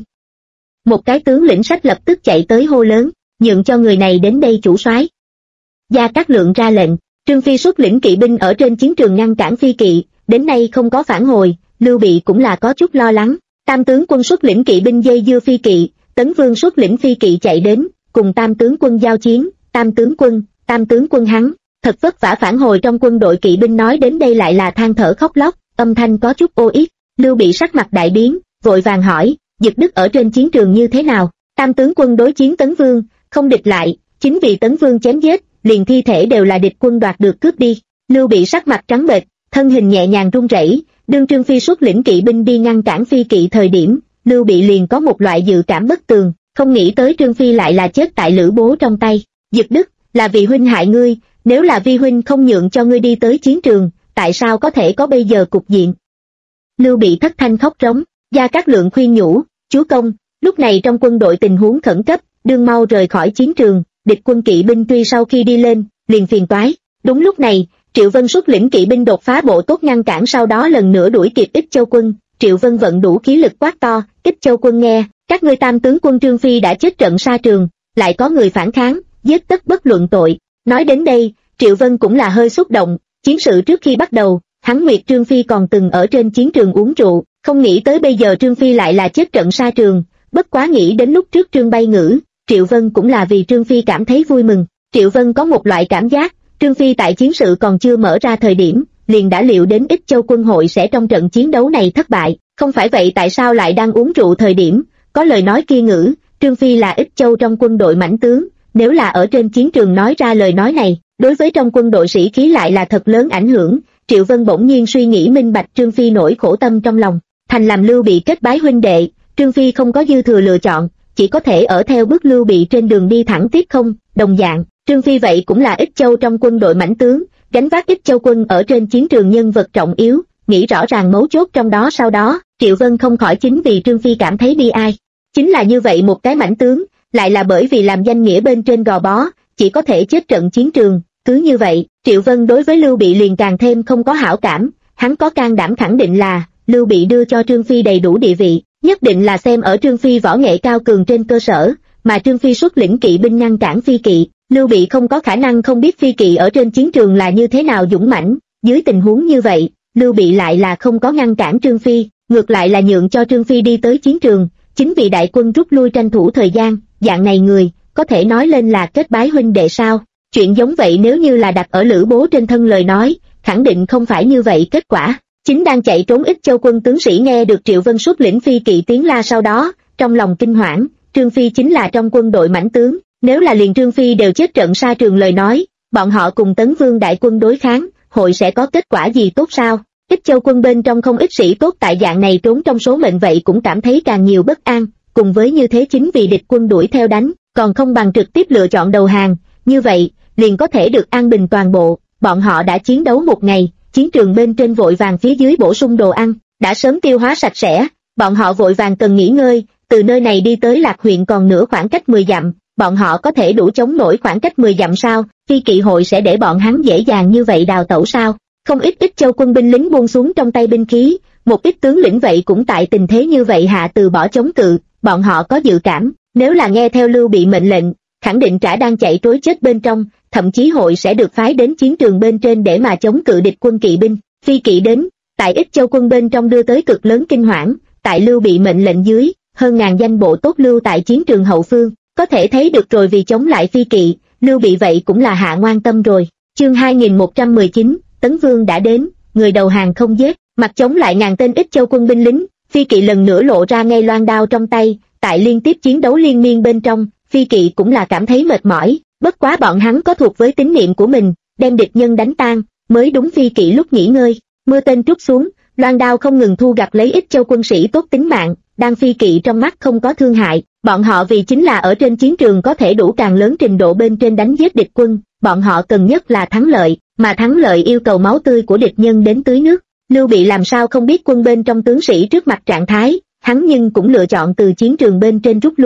S1: Một cái tướng lĩnh sách lập tức chạy tới hô lớn, nhượng cho người này đến đây chủ soái. Gia Cát Lượng ra lệnh, Trương Phi xuất lĩnh kỵ binh ở trên chiến trường ngăn cản phi kỵ, đến nay không có phản hồi. Lưu Bị cũng là có chút lo lắng. Tam tướng quân xuất lĩnh kỵ binh dây dưa phi kỵ, Tấn Vương xuất lĩnh phi kỵ chạy đến, cùng tam tướng quân giao chiến. Tam tướng quân hắn thật vất vả phản hồi trong quân đội kỵ binh nói đến đây lại là than thở khóc lóc, âm thanh có chút ô yết. Lưu Bị sắc mặt đại biến, vội vàng hỏi, Dực Đức ở trên chiến trường như thế nào? Tam tướng quân đối chiến Tấn Vương, không địch lại, chính vì Tấn Vương chém giết, liền thi thể đều là địch quân đoạt được cướp đi. Lưu Bị sắc mặt trắng bệch, thân hình nhẹ nhàng run rẩy. Đương Trương Phi xuất lĩnh kỵ binh đi ngăn cản phi kỵ thời điểm, Lưu Bị liền có một loại dự cảm bất tường, không nghĩ tới Trương Phi lại là chết tại Lữ Bố trong tay. Dực Đức, là vì huynh hại ngươi, nếu là vi huynh không nhượng cho ngươi đi tới chiến trường, tại sao có thể có bây giờ cục diện? Lưu Bị thất thanh khóc rống. Gia Cát Lượng khuyên nhủ, chúa công, lúc này trong quân đội tình huống khẩn cấp, đương mau rời khỏi chiến trường, địch quân kỵ binh truy sau khi đi lên, liền phiền toái. Đúng lúc này, Triệu Vân xuất lĩnh kỵ binh đột phá bộ tốt ngăn cản, sau đó lần nữa đuổi kịp Ích Châu quân. Triệu Vân vận đủ khí lực quát to, Ích Châu quân nghe, các ngươi tam tướng quân Trương Phi đã chết trận sa trường, lại có người phản kháng, giết tất bất luận tội. Nói đến đây, Triệu Vân cũng là hơi xúc động, chiến sự trước khi bắt đầu, hắn nguyệt Trương Phi còn từng ở trên chiến trường uống rượu, không nghĩ tới bây giờ Trương Phi lại là chết trận sa trường, bất quá nghĩ đến lúc trước Trương Bay Ngữ, Triệu Vân cũng là vì Trương Phi cảm thấy vui mừng. Triệu Vân có một loại cảm giác, Trương Phi tại chiến sự còn chưa mở ra thời điểm, liền đã liệu đến Ích Châu quân hội sẽ trong trận chiến đấu này thất bại, không phải vậy tại sao lại đang uống rượu thời điểm, có lời nói kia ngữ, Trương Phi là Ích Châu trong quân đội mãnh tướng, nếu là ở trên chiến trường nói ra lời nói này, đối với trong quân đội sĩ khí lại là thật lớn ảnh hưởng. Triệu Vân bỗng nhiên suy nghĩ minh bạch Trương Phi nỗi khổ tâm trong lòng, thành làm Lưu Bị kết bái huynh đệ, Trương Phi không có dư thừa lựa chọn, chỉ có thể ở theo bước Lưu Bị trên đường đi thẳng tiếp không, đồng dạng, Trương Phi vậy cũng là Ích Châu trong quân đội mãnh tướng, gánh vác Ích Châu quân ở trên chiến trường nhân vật trọng yếu, nghĩ rõ ràng mấu chốt trong đó. Sau đó, Triệu Vân không khỏi chính vì Trương Phi cảm thấy bi ai. Chính là như vậy một cái mãnh tướng, lại là bởi vì làm danh nghĩa bên trên gò bó, chỉ có thể chết trận chiến trường. Cứ như vậy, Triệu Vân đối với Lưu Bị liền càng thêm không có hảo cảm, hắn có can đảm khẳng định là, Lưu Bị đưa cho Trương Phi đầy đủ địa vị, nhất định là xem ở Trương Phi võ nghệ cao cường trên cơ sở, mà Trương Phi xuất lĩnh kỵ binh ngăn cản phi kỵ, Lưu Bị không có khả năng không biết phi kỵ ở trên chiến trường là như thế nào dũng mãnh. Dưới tình huống như vậy, Lưu Bị lại là không có ngăn cản Trương Phi, ngược lại là nhượng cho Trương Phi đi tới chiến trường, chính vì đại quân rút lui tranh thủ thời gian, dạng này người, có thể nói lên là kết bái huynh đệ sao? Chuyện giống vậy nếu như là đặt ở Lữ Bố trên thân lời nói, khẳng định không phải như vậy kết quả. Chính đang chạy trốn Ích Châu quân tướng sĩ nghe được Triệu Vân xuất lĩnh phi kỵ tiến la sau đó, trong lòng kinh hoảng, Trương Phi chính là trong quân đội mãnh tướng, nếu là liền Trương Phi đều chết trận sa trường lời nói, bọn họ cùng Tấn Vương đại quân đối kháng, hội sẽ có kết quả gì tốt sao? Ích Châu quân bên trong không ít sĩ tốt tại dạng này trốn trong số mệnh vậy cũng cảm thấy càng nhiều bất an, cùng với như thế chính vì địch quân đuổi theo đánh, còn không bằng trực tiếp lựa chọn đầu hàng, như vậy, liền có thể được an bình toàn bộ. Bọn họ đã chiến đấu một ngày, chiến trường bên trên vội vàng phía dưới bổ sung đồ ăn, đã sớm tiêu hóa sạch sẽ, bọn họ vội vàng cần nghỉ ngơi, từ nơi này đi tới Lạc huyện còn nửa khoảng cách 10 dặm, bọn họ có thể đủ chống nổi khoảng cách 10 dặm sao? Phi kỵ hội sẽ để bọn hắn dễ dàng như vậy đào tẩu sao? Không ít Ích Châu quân binh lính buông xuống trong tay binh khí, một ít tướng lĩnh vậy cũng tại tình thế như vậy hạ từ bỏ chống cự, bọn họ có dự cảm, nếu là nghe theo Lưu Bị mệnh lệnh, khẳng định trả đang chạy trối chết bên trong, thậm chí hội sẽ được phái đến chiến trường bên trên để mà chống cự địch quân kỵ binh. Phi kỵ đến, tại Ích Châu quân bên trong đưa tới cực lớn kinh hoảng, tại Lưu Bị mệnh lệnh dưới, hơn ngàn danh bộ tốt lưu tại chiến trường hậu phương, có thể thấy được rồi vì chống lại phi kỵ, Lưu Bị vậy cũng là hạ ngoan tâm rồi. Chương 2119, Tấn Vương đã đến, người đầu hàng không giết, mặt chống lại ngàn tên Ích Châu quân binh lính, phi kỵ lần nữa lộ ra ngay loan đao trong tay, tại liên tiếp chiến đấu liên miên bên trong, phi kỵ cũng là cảm thấy mệt mỏi, bất quá bọn hắn có thuộc với tín niệm của mình, đem địch nhân đánh tan, mới đúng phi kỵ lúc nghỉ ngơi, mưa tên trút xuống, loan đao không ngừng thu gặt lấy Ích Châu quân sĩ tốt tính mạng, đang phi kỵ trong mắt không có thương hại, bọn họ vì chính là ở trên chiến trường có thể đủ càng lớn trình độ bên trên đánh giết địch quân, bọn họ cần nhất là thắng lợi, mà thắng lợi yêu cầu máu tươi của địch nhân đến tưới nước. Lưu Bị làm sao không biết quân bên trong tướng sĩ trước mặt trạng thái, hắn nhưng cũng lựa chọn từ chiến trường bên trên rút lui,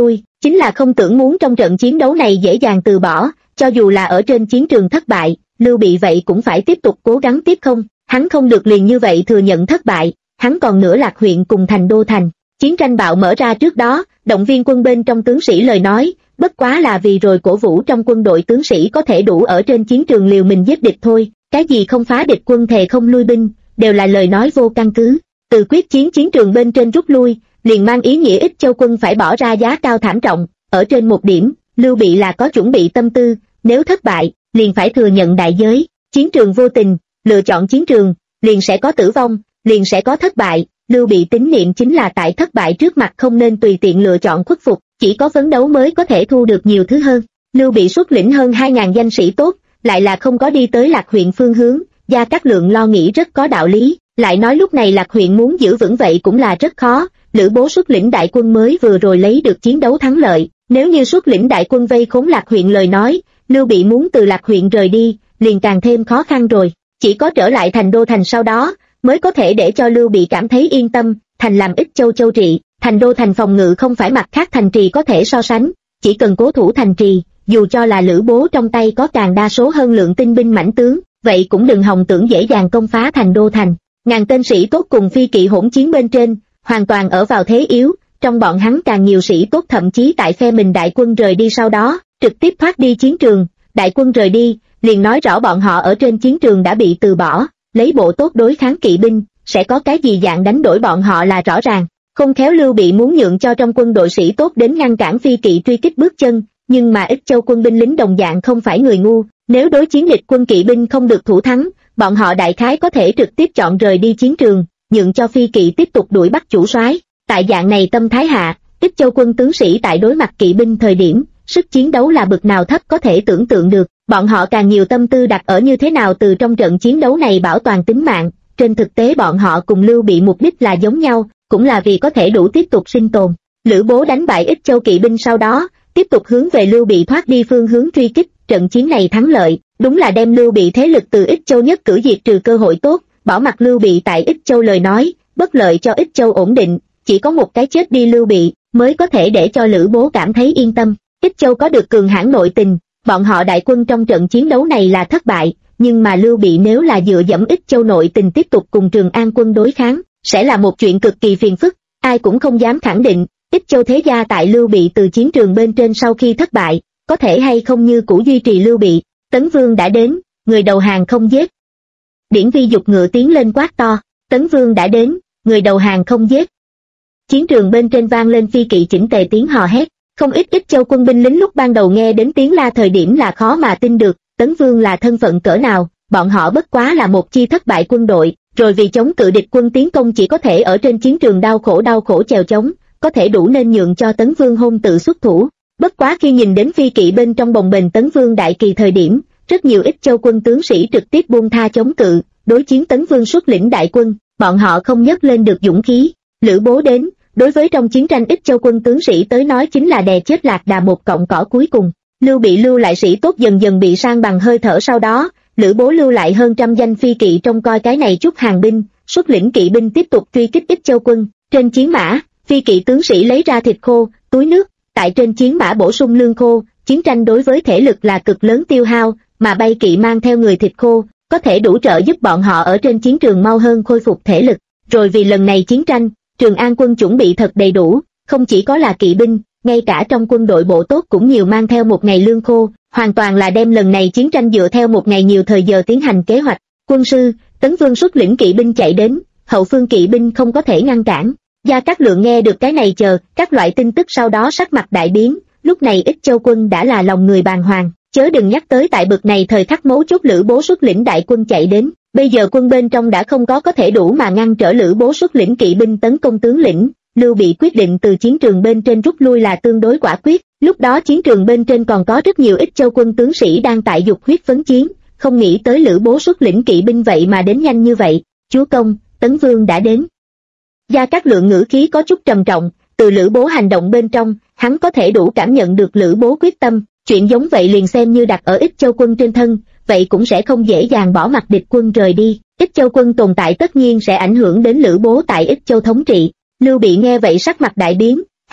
S1: chính là không tưởng muốn trong trận chiến đấu này dễ dàng từ bỏ, cho dù là ở trên chiến trường thất bại, Lưu Bị vậy cũng phải tiếp tục cố gắng tiếp không, hắn không được liền như vậy thừa nhận thất bại, hắn còn nữa Lạc huyện cùng Thành Đô thành. Chiến tranh bạo mở ra trước đó, động viên quân bên trong tướng sĩ lời nói, bất quá là vì rồi cổ vũ trong quân đội tướng sĩ có thể đủ ở trên chiến trường liều mình giết địch thôi, cái gì không phá địch quân thề không lui binh, đều là lời nói vô căn cứ. Từ quyết chiến chiến trường bên trên rút lui, liền mang ý nghĩa Ích Châu quân phải bỏ ra giá cao thảm trọng, ở trên một điểm, Lưu Bị là có chuẩn bị tâm tư, nếu thất bại, liền phải thừa nhận đại giới, chiến trường vô tình, lựa chọn chiến trường, liền sẽ có tử vong, liền sẽ có thất bại. Lưu Bị tín niệm chính là tại thất bại trước mặt không nên tùy tiện lựa chọn khuất phục, chỉ có phấn đấu mới có thể thu được nhiều thứ hơn. Lưu Bị xuất lĩnh hơn 2.000 danh sĩ tốt, lại là không có đi tới Lạc huyện phương hướng, Gia Cát Lượng lo nghĩ rất có đạo lý, lại nói lúc này Lạc huyện muốn giữ vững vậy cũng là rất khó, Lữ Bố xuất lĩnh đại quân mới vừa rồi lấy được chiến đấu thắng lợi, nếu như xuất lĩnh đại quân vây khốn Lạc huyện lời nói, Lưu Bị muốn từ Lạc huyện rời đi, liền càng thêm khó khăn rồi, chỉ có trở lại Thành Đô thành sau đó, mới có thể để cho Lưu Bị cảm thấy yên tâm, thành làm Ích Châu châu trị, Thành Đô thành phòng ngự không phải mặt khác thành trì có thể so sánh, chỉ cần cố thủ thành trì, dù cho là Lữ Bố trong tay có càng đa số hơn lượng tinh binh mãnh tướng, vậy cũng đừng hòng tưởng dễ dàng công phá Thành Đô thành. Ngàn tên sĩ tốt cùng phi kỵ hỗn chiến bên trên, hoàn toàn ở vào thế yếu, trong bọn hắn càng nhiều sĩ tốt thậm chí tại phe mình đại quân rời đi sau đó, trực tiếp thoát đi chiến trường, đại quân rời đi, liền nói rõ bọn họ ở trên chiến trường đã bị từ bỏ, lấy bộ tốt đối kháng kỵ binh, sẽ có cái gì dạng đánh đổi bọn họ là rõ ràng. Không khéo Lưu Bị muốn nhượng cho trong quân đội sĩ tốt đến ngăn cản phi kỵ truy kích bước chân, nhưng mà Ích Châu quân binh lính đồng dạng không phải người ngu, nếu đối chiến địch quân kỵ binh không được thủ thắng, bọn họ đại khái có thể trực tiếp chọn rời đi chiến trường, nhượng cho phi kỵ tiếp tục đuổi bắt chủ soái. Tại dạng này tâm thái hạ, Ích Châu quân tướng sĩ tại đối mặt kỵ binh thời điểm, sức chiến đấu là bậc nào thấp có thể tưởng tượng được, bọn họ càng nhiều tâm tư đặt ở như thế nào từ trong trận chiến đấu này bảo toàn tính mạng, trên thực tế bọn họ cùng Lưu Bị mục đích là giống nhau, cũng là vì có thể đủ tiếp tục sinh tồn. Lữ Bố đánh bại Ích Châu kỵ binh sau đó, tiếp tục hướng về Lưu Bị thoát đi phương hướng truy kích, trận chiến này thắng lợi, đúng là đem Lưu Bị thế lực từ Ích Châu nhất cử diệt trừ cơ hội tốt, bỏ mặc Lưu Bị tại Ích Châu lời nói, bất lợi cho Ích Châu ổn định, chỉ có một cái chết đi Lưu Bị, mới có thể để cho Lữ Bố cảm thấy yên tâm. Ích Châu có được cường hãn nội tình, bọn họ đại quân trong trận chiến đấu này là thất bại, nhưng mà Lưu Bị nếu là dựa dẫm Ích Châu nội tình tiếp tục cùng Trường An quân đối kháng, sẽ là một chuyện cực kỳ phiền phức, ai cũng không dám khẳng định, Ích Châu thế gia tại Lưu Bị từ chiến trường bên trên sau khi thất bại, có thể hay không như cũ duy trì Lưu Bị. Tấn Vương đã đến, người đầu hàng không giết. Điển Vi dục ngựa tiến lên quát to, Tấn Vương đã đến, người đầu hàng không giết. Chiến trường bên trên vang lên phi kỵ chỉnh tề tiếng hò hét, không ít Ích Châu quân binh lính lúc ban đầu nghe đến tiếng la thời điểm là khó mà tin được, Tấn Vương là thân phận cỡ nào, bọn họ bất quá là một chi thất bại quân đội, rồi vì chống cự địch quân tiến công chỉ có thể ở trên chiến trường đau khổ chèo chống, có thể đủ nên nhượng cho Tấn Vương hôn tự xuất thủ. Bất quá khi nhìn đến phi kỵ bên trong bồng bềnh Tấn Vương đại kỳ thời điểm, rất nhiều Ích Châu quân tướng sĩ trực tiếp buông tha chống cự, đối chiến Tấn Vương xuất lĩnh đại quân, bọn họ không nhấc lên được dũng khí. Lữ Bố đến, đối với trong chiến tranh Ích Châu quân tướng sĩ tới nói chính là đè chết lạc đà một cọng cỏ cuối cùng. Lưu Bị lưu lại sĩ tốt dần dần bị san bằng hơi thở sau đó, Lữ Bố lưu lại hơn trăm danh phi kỵ trông coi cái này chút hàng binh, xuất lĩnh kỵ binh tiếp tục truy kích Ích Châu quân. Trên chiến mã, phi kỵ tướng sĩ lấy ra thịt khô, túi nước, tại trên chiến mã bổ sung lương khô. Chiến tranh đối với thể lực là cực lớn tiêu hao, mà bay kỵ mang theo người thịt khô, có thể đủ trợ giúp bọn họ ở trên chiến trường mau hơn khôi phục thể lực. Rồi vì lần này chiến tranh, Trường An quân chuẩn bị thật đầy đủ, không chỉ có là kỵ binh, ngay cả trong quân đội bộ tốt cũng nhiều mang theo một ngày lương khô, hoàn toàn là đem lần này chiến tranh dựa theo một ngày nhiều thời giờ tiến hành kế hoạch. Quân sư, Tấn Vương xuất lĩnh kỵ binh chạy đến, hậu phương kỵ binh không có thể ngăn cản. Gia Cát Lượng nghe được cái này chờ, các loại tin tức sau đó sắc mặt đại biến, lúc này Ích Châu quân đã là lòng người bàng hoàng, chớ đừng nhắc tới tại bực này thời khắc mấu chốt Lữ Bố xuất lĩnh đại quân chạy đến, bây giờ quân bên trong đã không có thể đủ mà ngăn trở Lữ Bố xuất lĩnh kỵ binh tấn công tướng lĩnh. Lưu Bị quyết định từ chiến trường bên trên rút lui là tương đối quả quyết, lúc đó chiến trường bên trên còn có rất nhiều Ích Châu quân tướng sĩ đang tại dục huyết phấn chiến, không nghĩ tới Lữ Bố xuất lĩnh kỵ binh vậy mà đến nhanh như vậy. Chúa công, Tấn Vương đã đến. Gia Cát Lượng ngữ khí có chút trầm trọng, từ Lữ Bố hành động bên trong, hắn có thể đủ cảm nhận được Lữ Bố quyết tâm, chuyện giống vậy liền xem như đặt ở Ích Châu quân trên thân, vậy cũng sẽ không dễ dàng bỏ mặc địch quân rời đi. Ích Châu quân tồn tại tất nhiên sẽ ảnh hưởng đến Lữ Bố tại Ích Châu thống trị. Lưu Bị nghe vậy sắc mặt đại biến,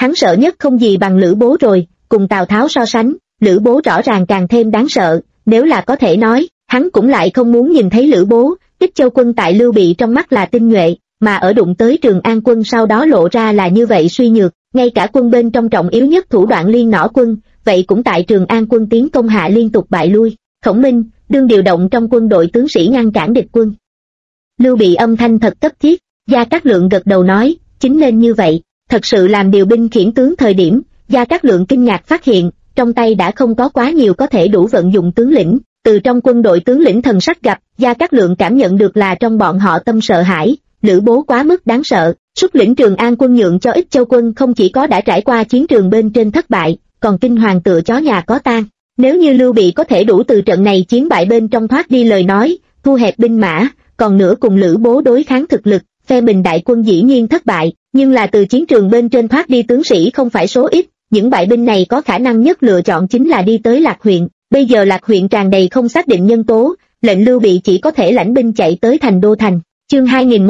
S1: hắn sợ nhất không gì bằng Lữ Bố rồi, cùng Tào Tháo so sánh, Lữ Bố rõ ràng càng thêm đáng sợ, nếu là có thể nói, hắn cũng lại không muốn nhìn thấy Lữ Bố. Ích Châu quân tại Lưu Bị trong mắt là tinh nhuệ, mà ở đụng tới Trường An quân sau đó lộ ra là như vậy suy nhược, ngay cả quân bên trong trọng yếu nhất thủ đoạn Liên Nỏ quân, vậy cũng tại Trường An quân tiến công hạ liên tục bại lui. Khổng Minh, đương điều động trong quân đội tướng sĩ ngăn cản địch quân. Lưu Bị âm thanh thật cấp thiết. Gia Cát Lượng gật đầu nói, chính nên như vậy. Thật sự làm điều binh khiển tướng thời điểm, Gia Cát Lượng kinh ngạc phát hiện, trong tay đã không có quá nhiều có thể đủ vận dụng tướng lĩnh. Từ trong quân đội tướng lĩnh thần sắc gặp, Gia Cát Lượng cảm nhận được là trong bọn họ tâm sợ hãi, Lữ Bố quá mức đáng sợ. Xuất lĩnh Trường An quân nhượng cho Ích Châu quân không chỉ có đã trải qua chiến trường bên trên thất bại, còn kinh hoàng tựa chó nhà có tang. Nếu như Lưu Bị có thể đủ từ trận này chiến bại bên trong thoát đi lời nói, thu hẹp binh mã, còn nữa cùng Lữ Bố đối kháng thực lực, phe mình đại quân dĩ nhiên thất bại, nhưng là từ chiến trường bên trên thoát đi tướng sĩ không phải số ít, những bại binh này có khả năng nhất lựa chọn chính là đi tới Lạc huyện. Bây giờ Lạc huyện tràn đầy không xác định nhân tố, lệnh Lưu Bị chỉ có thể lãnh binh chạy tới thành Đô Thành. Chương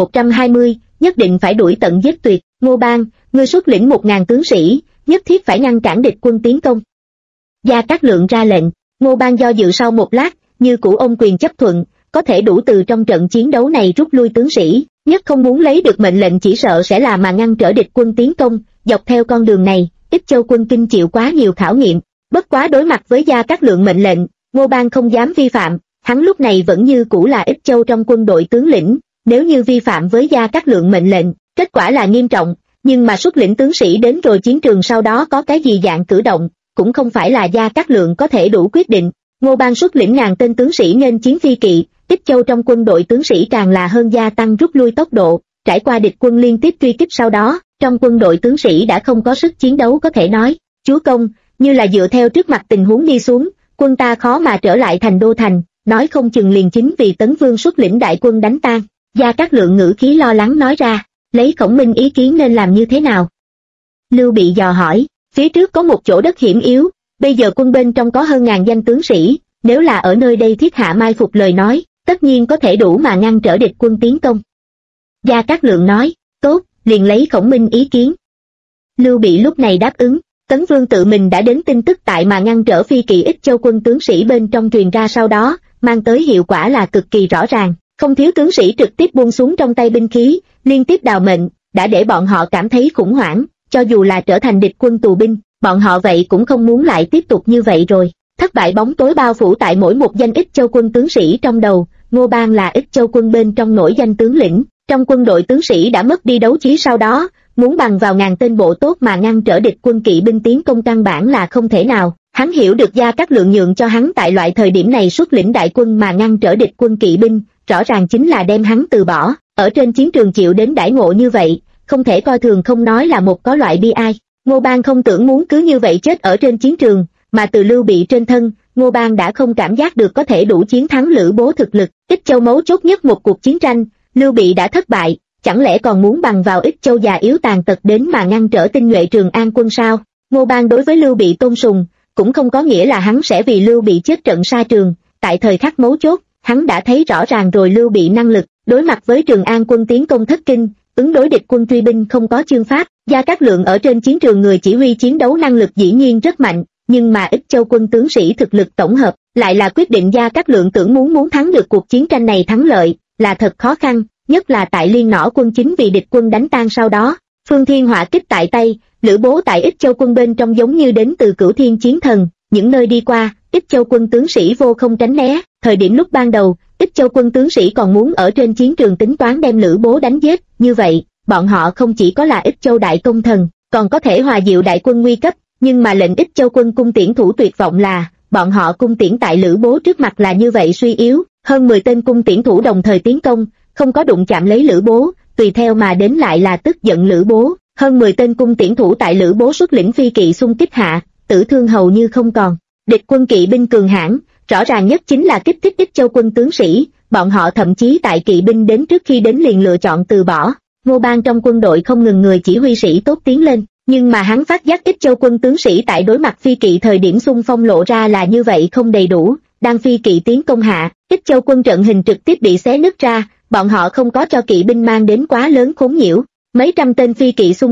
S1: 2120, nhất định phải đuổi tận giết tuyệt. Ngô Bang, ngươi xuất lĩnh 1000 tướng sĩ, nhất thiết phải ngăn cản địch quân tiến công. Gia Cát Lượng ra lệnh. Ngô Bang do dự sau một lát, như cũ ôm quyền chấp thuận, có thể đủ từ trong trận chiến đấu này rút lui tướng sĩ, nhất không muốn lấy được mệnh lệnh chỉ sợ sẽ là mà ngăn trở địch quân tiến công. Dọc theo con đường này, Ích Châu quân kinh chịu quá nhiều khảo nghiệm, bất quá đối mặt với Gia Cát Lượng mệnh lệnh, Ngô Bang không dám vi phạm, hắn lúc này vẫn như cũ là Ích Châu trong quân đội tướng lĩnh, nếu như vi phạm với Gia Cát Lượng mệnh lệnh, kết quả là nghiêm trọng, nhưng mà xuất lĩnh tướng sĩ đến rồi chiến trường sau đó có cái gì dạng cử động, cũng không phải là Gia Cát Lượng có thể đủ quyết định. Ngô Bang xuất lĩnh ngàn tên tướng sĩ nên chiến phi kỵ, Ích Châu trong quân đội tướng sĩ càng là hơn gia tăng rút lui tốc độ, trải qua địch quân liên tiếp truy kích sau đó, trong quân đội tướng sĩ đã không có sức chiến đấu có thể nói. Chúa công, như là dựa theo trước mặt tình huống đi xuống, quân ta khó mà trở lại thành Đô Thành, nói không chừng liền chính vì Tấn Vương xuất lĩnh đại quân đánh tan. Gia Cát Lượng ngữ khí lo lắng nói ra, lấy Khổng Minh ý kiến nên làm như thế nào? Lưu Bị dò hỏi, phía trước có một chỗ đất hiểm yếu, bây giờ quân bên trong có hơn 1000 danh tướng sĩ, nếu là ở nơi đây thiết hạ mai phục lời nói, tất nhiên có thể đủ mà ngăn trở địch quân tiến công. Gia Cát Lượng nói, tốt, liền lấy Khổng Minh ý kiến. Lưu Bị lúc này đáp ứng, Tấn Vương tự mình đã đến tin tức tại mà ngăn trở phi kỵ Ích Châu quân tướng sĩ bên trong truyền ra sau đó, mang tới hiệu quả là cực kỳ rõ ràng, không thiếu tướng sĩ trực tiếp buông xuống trong tay binh khí, liên tiếp đào mệnh, đã để bọn họ cảm thấy khủng hoảng, cho dù là trở thành địch quân tù binh, bọn họ vậy cũng không muốn lại tiếp tục như vậy rồi. Thất bại bóng tối bao phủ tại mỗi một danh Ích Châu quân tướng sĩ trong đầu, Ngô Bang là Ích Châu quân bên trong nổi danh tướng lĩnh, trong quân đội tướng sĩ đã mất đi đấu trí sau đó, muốn bằng vào ngàn tên bộ tốt mà ngăn trở địch quân kỵ binh tiến công căn bản là không thể nào. Hắn hiểu được Gia Cát Lượng nhượng cho hắn tại loại thời điểm này xuất lĩnh đại quân mà ngăn trở địch quân kỵ binh, rõ ràng chính là đem hắn từ bỏ, ở trên chiến trường chịu đến đãi ngộ như vậy, không thể coi thường không nói là một có loại bi ai. Ngô Bang không tưởng muốn cứ như vậy chết ở trên chiến trường, mà từ Lưu Bị trên thân, Ngô Bang đã không cảm giác được có thể đủ chiến thắng Lữ Bố thực lực. Ích Châu mấu chốt nhất một cuộc chiến tranh, Lưu Bị đã thất bại, chẳng lẽ còn muốn bằng vào Ích Châu già yếu tàn tật đến mà ngăn trở tinh nhuệ Trường An quân sao? Ngô Bang đối với Lưu Bị tôn sùng, cũng không có nghĩa là hắn sẽ vì Lưu Bị chết trận sa trường, tại thời khắc mấu chốt, hắn đã thấy rõ ràng rồi Lưu Bị năng lực, đối mặt với Trường An quân tiến công thất kinh, ứng đối địch quân truy binh không có chương pháp. Gia Cát Lượng ở trên chiến trường người chỉ huy chiến đấu năng lực dĩ nhiên rất mạnh, nhưng mà Ích Châu quân tướng sĩ thực lực tổng hợp, lại là quyết định Gia Cát Lượng tưởng muốn thắng được cuộc chiến tranh này thắng lợi, là thật khó khăn, nhất là tại Liên Nỏ quân chính vì địch quân đánh tan sau đó. Phương Thiên hỏa kích tại tay, Lữ Bố tại Ích Châu quân bên trong giống như đến từ Cửu Thiên chiến thần, những nơi đi qua, Ích Châu quân tướng sĩ vô không tránh né. Thời điểm lúc ban đầu, Ích Châu quân tướng sĩ còn muốn ở trên chiến trường tính toán đem Lữ Bố đánh giết, như vậy, bọn họ không chỉ có là Ích Châu đại công thần, còn có thể hòa dịu đại quân nguy cấp, nhưng mà lệnh Ích Châu quân cung tiễn thủ tuyệt vọng là, bọn họ cung tiễn tại Lữ Bố trước mặt là như vậy suy yếu, hơn 10 tên cung tiễn thủ đồng thời tiến công, không có đụng chạm lấy Lữ Bố, tùy theo mà đến lại là tức giận Lữ Bố, hơn 10 tên cung tiễn thủ tại Lữ Bố xuất lĩnh phi kỵ xung kích hạ, tử thương hầu như không còn. Địch quân kỵ binh cường hãn, rõ ràng nhất chính là kích thích Ích Châu quân tướng sĩ, bọn họ thậm chí tại kỵ binh đến trước khi đến liền lựa chọn từ bỏ. Ngô Bang trong quân đội không ngừng người chỉ huy sĩ tốt tiến lên, nhưng mà hắn phát giác Ích Châu quân tướng sĩ tại đối mặt phi kỵ thời điểm xung phong lộ ra là như vậy không đầy đủ, đang phi kỵ tiến công hạ, Ích Châu quân trận hình trực tiếp bị xé nứt ra, bọn họ không có cho kỵ binh mang đến quá lớn khốn nhiễu, mấy trăm tên phi kỵ xung kích,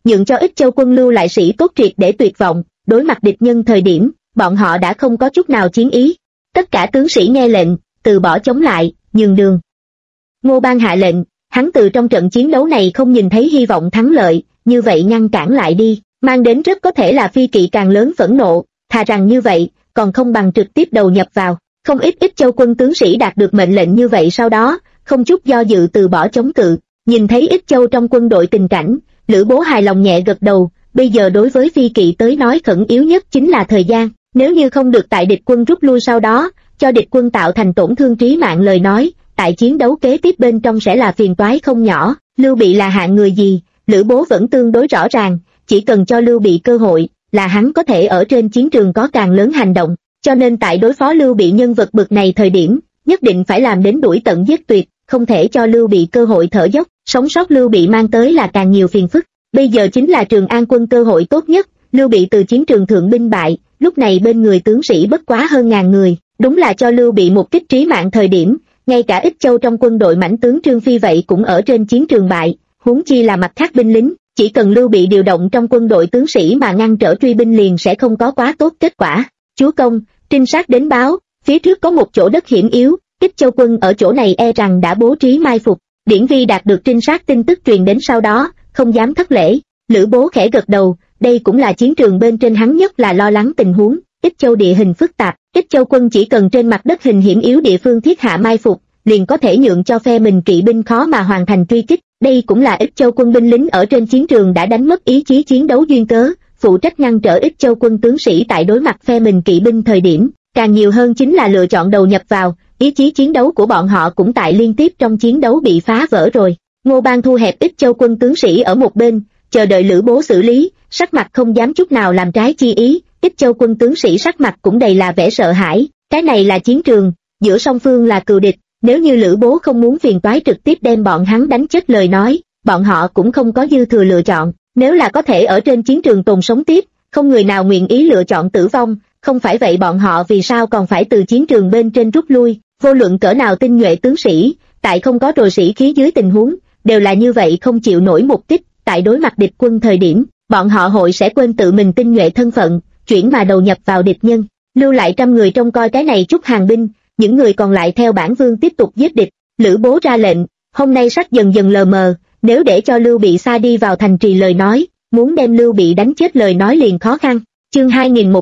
S1: nhượng cho Ích Châu quân lưu lại sĩ tốt triệt để tuyệt vọng, đối mặt địch nhân thời điểm, bọn họ đã không có chút nào chiến ý. Tất cả tướng sĩ nghe lệnh, từ bỏ chống lại, nhường đường. Ngô Bang hạ lệnh, hắn từ trong trận chiến đấu này không nhìn thấy hy vọng thắng lợi, như vậy ngăn cản lại đi, mang đến rất có thể là phi kỵ càng lớn phẫn nộ, thà rằng như vậy, còn không bằng trực tiếp đầu nhập vào. Không ít Ích Châu quân tướng sĩ đạt được mệnh lệnh như vậy sau đó, không chút do dự từ bỏ chống cự. Nhìn thấy Ích Châu trong quân đội tình cảnh, Lữ Bố hài lòng nhẹ gật đầu, bây giờ đối với phi kỵ tới nói khẩn yếu nhất chính là thời gian, nếu như không được tại địch quân rút lui sau đó, cho địch quân tạo thành tổn thương trí mạng lời nói, tại chiến đấu kế tiếp bên trong sẽ là phiền toái không nhỏ. Lưu Bị là hạng người gì, Lữ Bố vẫn tương đối rõ ràng, chỉ cần cho Lưu Bị cơ hội, là hắn có thể ở trên chiến trường có càng lớn hành động, cho nên tại đối phó Lưu Bị nhân vật bực này thời điểm, nhất định phải làm đến đuổi tận giết tuyệt, không thể cho Lưu Bị cơ hội thở dốc, sống sót Lưu Bị mang tới là càng nhiều phiền phức. Bây giờ chính là Trường An quân cơ hội tốt nhất, Lưu Bị từ chiến trường thượng binh bại, lúc này bên người tướng sĩ bất quá hơn ngàn người, đúng là cho Lưu Bị một kích trí mạng thời điểm, ngay cả Ích Châu trong quân đội mãnh tướng Trương Phi vậy cũng ở trên chiến trường bại, huống chi là mặt khác binh lính, chỉ cần Lưu Bị điều động trong quân đội tướng sĩ mà ngăn trở truy binh liền sẽ không có quá tốt kết quả. Chúa công, trinh sát đến báo, phía trước có một chỗ đất hiểm yếu, Ích Châu quân ở chỗ này e rằng đã bố trí mai phục. Điển Vi đạt được trinh sát tin tức truyền đến sau đó, không dám thất lễ. Lữ Bố khẽ gật đầu, đây cũng là chiến trường bên trên hắn nhất là lo lắng tình huống. Ích Châu địa hình phức tạp, Ích Châu quân chỉ cần trên mặt đất hình hiểm yếu địa phương thiết hạ mai phục, liền có thể nhượng cho phe mình kỵ binh khó mà hoàn thành truy kích. Đây cũng là Ích Châu quân binh lính ở trên chiến trường đã đánh mất ý chí chiến đấu duyên cớ, phụ trách ngăn trở Ích Châu quân tướng sĩ tại đối mặt phe mình kỵ binh thời điểm, càng nhiều hơn chính là lựa chọn đầu nhập vào, ý chí chiến đấu của bọn họ cũng tại liên tiếp trong chiến đấu bị phá vỡ rồi. Ngô Bang thu hẹp Ích Châu quân tướng sĩ ở một bên, chờ đợi Lữ Bố xử lý, sắc mặt không dám chút nào làm trái chi ý. Ích Châu quân tướng sĩ sắc mặt cũng đầy là vẻ sợ hãi, cái này là chiến trường, giữa song phương là cừu địch, nếu như Lữ Bố không muốn phiền toái trực tiếp đem bọn hắn đánh chết lời nói, bọn họ cũng không có dư thừa lựa chọn, nếu là có thể ở trên chiến trường tồn sống tiếp, không người nào nguyện ý lựa chọn tử vong, không phải vậy bọn họ vì sao còn phải từ chiến trường bên trên rút lui. Vô luận cỡ nào tinh nhuệ tướng sĩ, tại không có rồi sĩ khí dưới tình huống, đều là như vậy không chịu nổi một kích, tại đối mặt địch quân thời điểm, bọn họ hội sẽ quên tự mình tinh nhuệ thân phận, chuyển mà đầu nhập vào địch nhân, lưu lại 100 người trông coi cái này chút hàng binh, những người còn lại theo bản vương tiếp tục giết địch. Lữ Bố ra lệnh, hôm nay sắc dần dần lờ mờ, nếu để cho Lưu Bị xa đi vào thành trì lời nói, muốn đem Lưu Bị đánh chết lời nói liền khó khăn. Chương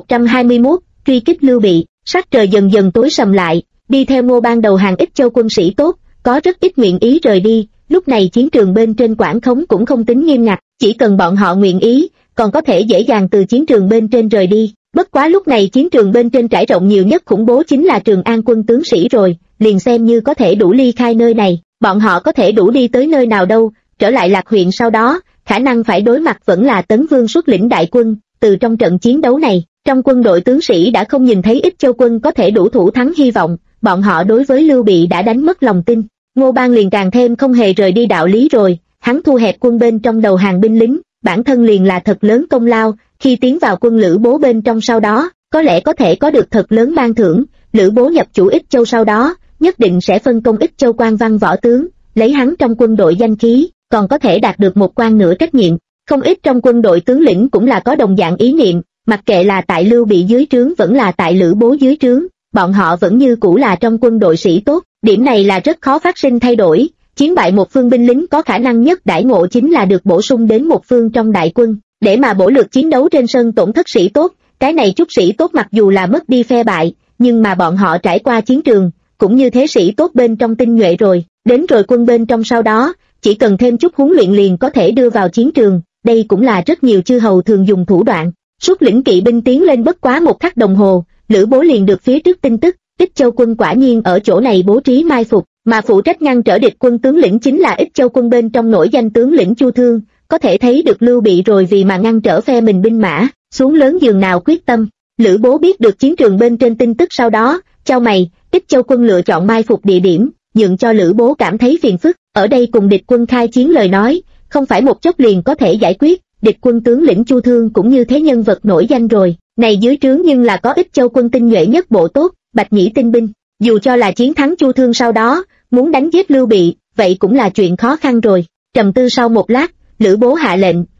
S1: 2121, truy kích Lưu Bị. Sắc trời dần dần tối sầm lại, đi theo Ngô Bang đầu hàng Ích Châu quân sĩ tốt, có rất ít nguyện ý rời đi. Lúc này chiến trường bên trên quản khống cũng không tính nghiêm ngặt, chỉ cần bọn họ nguyện ý, còn có thể dễ dàng từ chiến trường bên trên rời đi. Bất quá lúc này chiến trường bên trên trải rộng nhiều nhất khủng bố chính là Trường An quân tướng sĩ rồi, liền xem như có thể đủ ly khai nơi này, bọn họ có thể đủ đi tới nơi nào đâu, trở lại Lạc huyện sau đó, khả năng phải đối mặt vẫn là Tấn Vương xuất lĩnh đại quân. Từ trong trận chiến đấu này, trong quân đội tướng sĩ đã không nhìn thấy Ích Châu quân có thể đủ thủ thắng hy vọng, bọn họ đối với Lưu Bị đã đánh mất lòng tin. Ngô Bang liền càng thêm không hề rời đi đạo lý rồi, hắn thu hẹp quân bên trong đầu hàng binh lính, bản thân liền là thật lớn công lao, khi tiến vào quân Lữ Bố bên trong sau đó, có lẽ có thể có được thật lớn ban thưởng. Lữ Bố nhập chủ Ích Châu sau đó, nhất định sẽ phân công Ích Châu quan văn võ tướng, lấy hắn trong quân đội danh khí, còn có thể đạt được một quan nửa trách nhiệm. Không ít trong quân đội tướng lĩnh cũng là có đồng dạng ý niệm, mặc kệ là tại Lưu Bị dưới trướng vẫn là tại Lữ Bố dưới trướng, bọn họ vẫn như cũ là trong quân đội sĩ tốt, điểm này là rất khó phát sinh thay đổi. Chiến bại một phương binh lính có khả năng nhất đãi ngộ chính là được bổ sung đến một phương trong đại quân, để mà bổ lược chiến đấu trên sân tổn thất sĩ tốt. Cái này chút sĩ tốt mặc dù là mất đi phe bại, nhưng mà bọn họ trải qua chiến trường, cũng như thế sĩ tốt bên trong tinh nhuệ rồi, đến rồi quân bên trong sau đó, chỉ cần thêm chút huấn luyện liền có thể đưa vào chiến trường. Đây cũng là rất nhiều chư hầu thường dùng thủ đoạn. Xuất lĩnh kỵ binh tiến lên bất quá một khắc đồng hồ, Lữ Bố liền được phía trước tin tức, Ích Châu quân quả nhiên ở chỗ này bố trí mai phục, mà phụ trách ngăn trở địch quân tướng lĩnh chính là Ích Châu quân bên trong nổi danh tướng lĩnh Chu Thương, có thể thấy được Lưu Bị rồi vì mà ngăn trở phe mình binh mã, xuống lớn giường nào quyết tâm. Lữ Bố biết được chiến trường bên trên tin tức sau đó, chau mày, Ích Châu quân lựa chọn mai phục địa điểm, nhượng cho Lữ Bố cảm thấy phiền phức, ở đây cùng địch quân khai chiến lời nói, không phải một chốc liền có thể giải quyết. Địch quân tướng lĩnh Chu Thương cũng như thế nhân vật nổi danh rồi, này dưới trướng nhưng là có Ích Châu quân tinh nhuệ nhất bộ tốt, Bạch Nhĩ tinh binh, dù cho là chiến thắng Chu Thương sau đó, muốn đánh giết Lưu Bị, vậy cũng là chuyện khó khăn rồi. Trầm tư sau một lát, Lữ Bố hạ lệnh,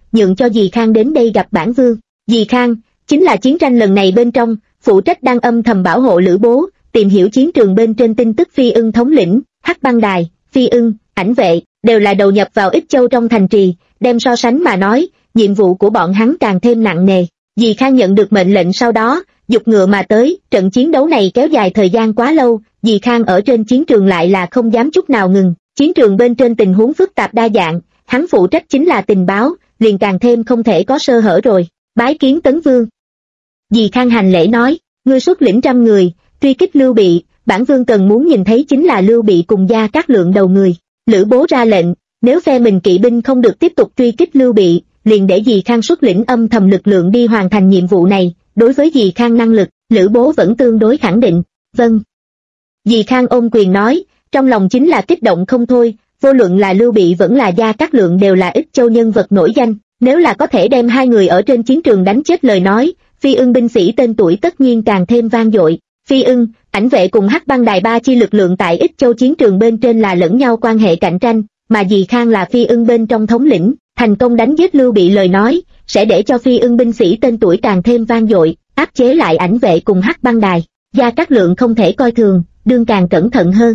S1: nhượng cho Dì Khang đến đây gặp bản vương. Dì Khang chính là chiến tranh lần này bên trong phụ trách đang âm thầm bảo hộ Lữ Bố, tìm hiểu chiến trường bên trên tin tức. Phi Ưng thống lĩnh, Hắc Băng Đài, Phi Ưng, Ảnh Vệ đều là đầu nhập vào Ích Châu trong thành trì, đem so sánh mà nói, nhiệm vụ của bọn hắn càng thêm nặng nề. Dì Khang nhận được mệnh lệnh sau đó, giục ngựa mà tới. Trận chiến đấu này kéo dài thời gian quá lâu, Dì Khang ở trên chiến trường lại là không dám chút nào ngừng. Chiến trường bên trên tình huống phức tạp đa dạng, hắn phụ trách chính là tình báo, liền càng thêm không thể có sơ hở rồi. Bái kiến Tấn Vương. Dì Khang hành lễ nói, ngươi xuất lĩnh 100 người, truy kích Lưu Bị, bản vương cần muốn nhìn thấy chính là Lưu Bị cùng Gia Cát Lượng đầu người. Lữ Bố ra lệnh, nếu phe mình kỵ binh không được tiếp tục truy kích Lưu Bị, liền để Dì Khang xuất lĩnh âm thầm lực lượng đi hoàn thành nhiệm vụ này. Đối với Dì Khang năng lực, Lữ Bố vẫn tương đối khẳng định. Vâng. Dì Khang ôm quyền nói, trong lòng chính là kích động không thôi, vô luận là Lưu Bị vẫn là Gia Cát Lượng đều là Ích Châu nhân vật nổi danh, nếu là có thể đem hai người ở trên chiến trường đánh chết lời nói, Phi Ưng binh sĩ tên tuổi tất nhiên càng thêm vang dội. Phi Ưng, Ảnh Vệ cùng Hắc Băng Đài ba chi lực lượng tại Ích Châu chiến trường bên trên là lẫn nhau quan hệ cạnh tranh, mà Dì Khang là Phi Ưng bên trong thống lĩnh, thành công đánh giết Lưu Bị lời nói, sẽ để cho Phi Ưng binh sĩ tên tuổi càng thêm vang dội, áp chế lại Ảnh Vệ cùng Hắc Băng Đài. Gia Cát Lượng không thể coi thường, đương càng cẩn thận hơn.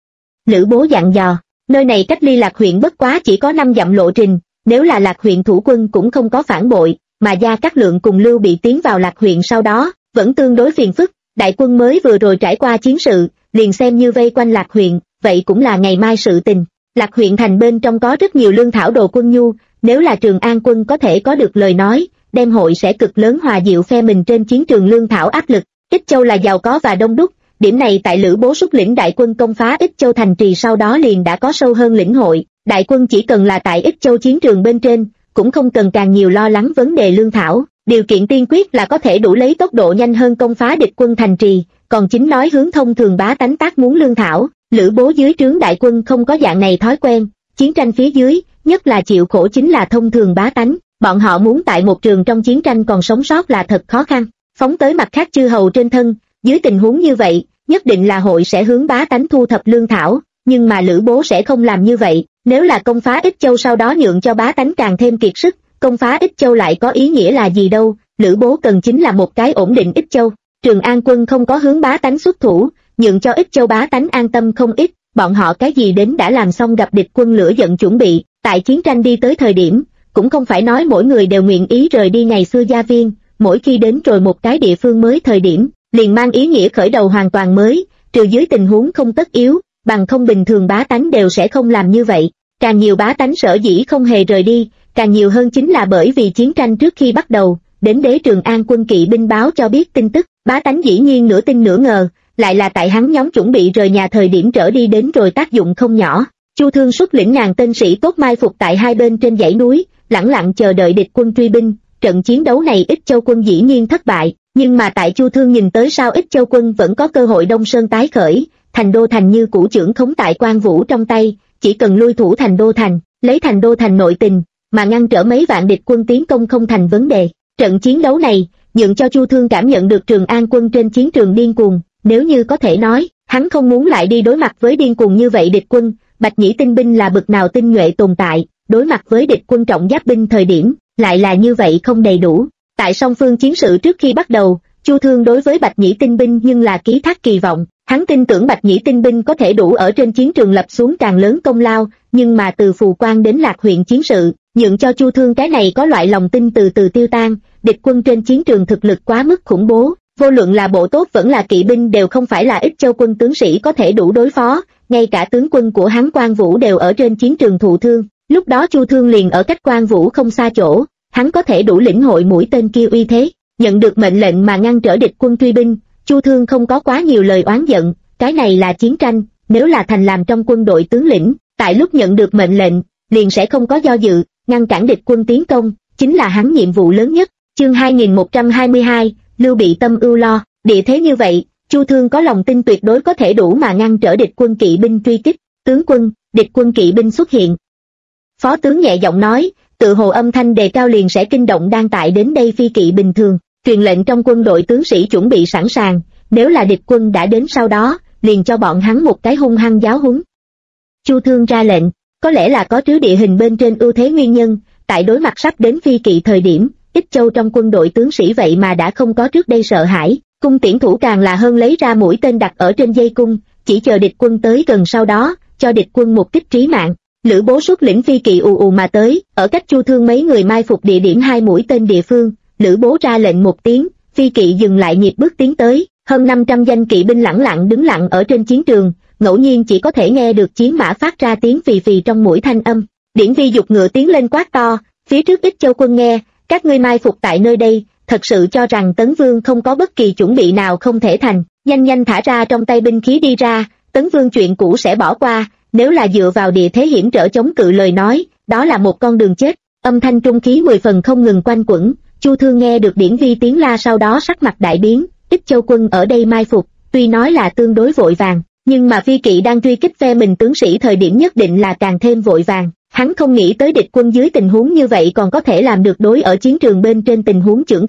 S1: Lữ Bố dặn dò, nơi này cách ly Lạc huyện bất quá chỉ có 5 dặm lộ trình, nếu là Lạc huyện thủ quân cũng không có phản bội, mà Gia Cát Lượng cùng Lưu Bị tiến vào Lạc huyện sau đó, vẫn tương đối phiền phức, đại quân mới vừa rồi trải qua chiến sự, liền xem như vây quanh Lạc huyện, vậy cũng là ngày mai sự tình. Lạc huyện thành bên trong có rất nhiều lương thảo đồ quân nhu, nếu là Trường An quân có thể có được lời nói, đem hội sẽ cực lớn hòa dịu phe mình trên chiến trường lương thảo áp lực. Ích Châu là giàu có và đông đúc, điểm này tại Lữ Bố xuất lĩnh đại quân công phá Ích Châu thành trì sau đó liền đã có sâu hơn lĩnh hội. Đại quân chỉ cần là tại Ích Châu chiến trường bên trên, cũng không cần càng nhiều lo lắng vấn đề lương thảo, điều kiện tiên quyết là có thể đủ lấy tốc độ nhanh hơn công phá địch quân thành trì, còn chính nói hướng thông thường bá tánh tác muốn lương thảo. Lữ Bố dưới trướng đại quân không có dạng này thói quen, chiến tranh phía dưới, nhất là chịu khổ chính là thông thường bá tánh, bọn họ muốn tại một trường trong chiến tranh còn sống sót là thật khó khăn. Phóng tới mặt khác chư hầu trên thân, dưới tình huống như vậy, nhất định là hội sẽ hướng bá tánh thu thập lương thảo, nhưng mà Lữ Bố sẽ không làm như vậy. Nếu là công phá Ích Châu sau đó nhượng cho bá tánh càng thêm kiệt sức, công phá Ích Châu lại có ý nghĩa là gì đâu. Lữ Bố cần chính là một cái ổn định Ích Châu. Trường An quân không có hướng bá tánh xuất thủ, nhượng cho Ích Châu bá tánh an tâm không ít, bọn họ cái gì đến đã làm xong gặp địch quân lửa giận chuẩn bị, tại chiến tranh đi tới thời điểm, cũng không phải nói mỗi người đều nguyện ý rời đi ngày xưa gia viên, mỗi khi đến rồi một cái địa phương mới thời điểm, liền mang ý nghĩa khởi đầu hoàn toàn mới, trừ dưới tình huống không tất yếu, bằng không bình thường bá tánh đều sẽ không làm như vậy. Càng nhiều bá tánh sở dĩ không hề rời đi, càng nhiều hơn chính là bởi vì chiến tranh trước khi bắt đầu, đến đế Trường An quân kỵ binh báo cho biết tin tức, bá tánh dĩ nhiên nửa tin nửa ngờ, lại là tại hắn nhóm chuẩn bị rời nhà thời điểm trở đi đến rồi tác dụng không nhỏ. Chu Thương xuất lĩnh ngàn tên sĩ tốt mai phục tại hai bên trên dãy núi, lẳng lặng chờ đợi địch quân truy binh. Trận chiến đấu này Ích Châu quân dĩ nhiên thất bại, nhưng mà tại Chu Thương nhìn tới sao Ích Châu quân vẫn có cơ hội đông sơn tái khởi, thành đô thành như cũ trưởng khống tại Quan Vũ trong tay, chỉ cần lui thủ thành đô thành, lấy thành đô thành nội tình, mà ngăn trở mấy vạn địch quân tiến công không thành vấn đề. Trận chiến đấu này, nhượng cho Chu Thương cảm nhận được Trường An quân trên chiến trường điên cuồng, nếu như có thể nói, hắn không muốn lại đi đối mặt với điên cuồng như vậy địch quân. Bạch Nhĩ tinh binh là bực nào tinh nhuệ tồn tại, đối mặt với địch quân trọng giáp binh thời điểm, lại là như vậy không đầy đủ. Tại song phương chiến sự trước khi bắt đầu, Chu Thương đối với Bạch Nhĩ tinh binh nhưng là ký thác kỳ vọng, hắn tin tưởng Bạch Nhĩ tinh binh có thể đủ ở trên chiến trường lập xuống càng lớn công lao, nhưng mà từ Phù Quan đến Lạc huyện chiến sự, nhượng cho Chu Thương cái này có loại lòng tin từ từ tiêu tan. Địch quân trên chiến trường thực lực quá mức khủng bố, vô luận là bộ tốt vẫn là kỵ binh đều không phải là Ích Châu quân tướng sĩ có thể đủ đối phó, ngay cả tướng quân của hắn Quan Vũ đều ở trên chiến trường thụ thương. Lúc đó Chu Thương liền ở cách Quan Vũ không xa chỗ, hắn có thể đủ lĩnh hội mũi tên kia uy thế, nhận được mệnh lệnh mà ngăn trở địch quân truy binh. Chu Thương không có quá nhiều lời oán giận, cái này là chiến tranh, nếu là thành làm trong quân đội tướng lĩnh, tại lúc nhận được mệnh lệnh, liền sẽ không có do dự, ngăn cản địch quân tiến công, chính là hắn nhiệm vụ lớn nhất. Chương 2122, Lưu Bị tâm ưu lo, địa thế như vậy, Chu Thương có lòng tin tuyệt đối có thể đủ mà ngăn trở địch quân kỵ binh truy kích. Tướng quân, địch quân kỵ binh xuất hiện. Phó tướng nhẹ giọng nói, tự hồ âm thanh đề cao liền sẽ kinh động đang tại đến đây phi kỵ bình thường, truyền lệnh trong quân đội tướng sĩ chuẩn bị sẵn sàng, nếu là địch quân đã đến sau đó, liền cho bọn hắn một cái hung hăng giáo huấn. Chu Thương ra lệnh, có lẽ là có trứ địa hình bên trên ưu thế nguyên nhân, tại đối mặt sắp đến Phi Kỵ thời điểm, Ích Châu trong quân đội tướng sĩ vậy mà đã không có trước đây sợ hãi, cung tiễn thủ càng là hơn lấy ra mũi tên đặt ở trên dây cung, chỉ chờ địch quân tới gần sau đó, cho địch quân một kích trí mạng. Lữ Bố xuất lĩnh Phi Kỵ ù ù mà tới, ở cách Chu Thương mấy người mai phục địa điểm 2 mũi tên địa phương, Lữ Bố ra lệnh một tiếng, Phi Kỵ dừng lại nhịp bước tiến tới, hơn 500 danh kỵ binh lẳng lặng đứng lặng ở trên chiến trường, ngẫu nhiên chỉ có thể nghe được chiến mã phát ra tiếng phì phì trong mũi thanh âm. Điển Vi giục ngựa tiến lên quát to, phía trước Ích Châu quân nghe, các ngươi mai phục tại nơi đây, thật sự cho rằng Tấn Vương không có bất kỳ chuẩn bị nào không thể thành, nhanh nhanh thả ra trong tay binh khí đi ra, Tấn Vương chuyện cũ sẽ bỏ qua, nếu là dựa vào địa thế hiểm trở chống cự lời nói, đó là một con đường chết. Âm thanh trung khí 10 phần không ngừng quanh quẩn, Chu Thương nghe được Điển Vi tiếng la sau đó sắc mặt đại biến, Ích Châu quân ở đây mai phục, tuy nói là tương đối vội vàng, nhưng mà Phi Kỵ đang truy kích phe mình tướng sĩ thời điểm nhất định là càng thêm vội vàng. Hắn không nghĩ tới địch quân dưới tình huống như vậy còn có thể làm được đối ở chiến trường bên trên tình huống chưởng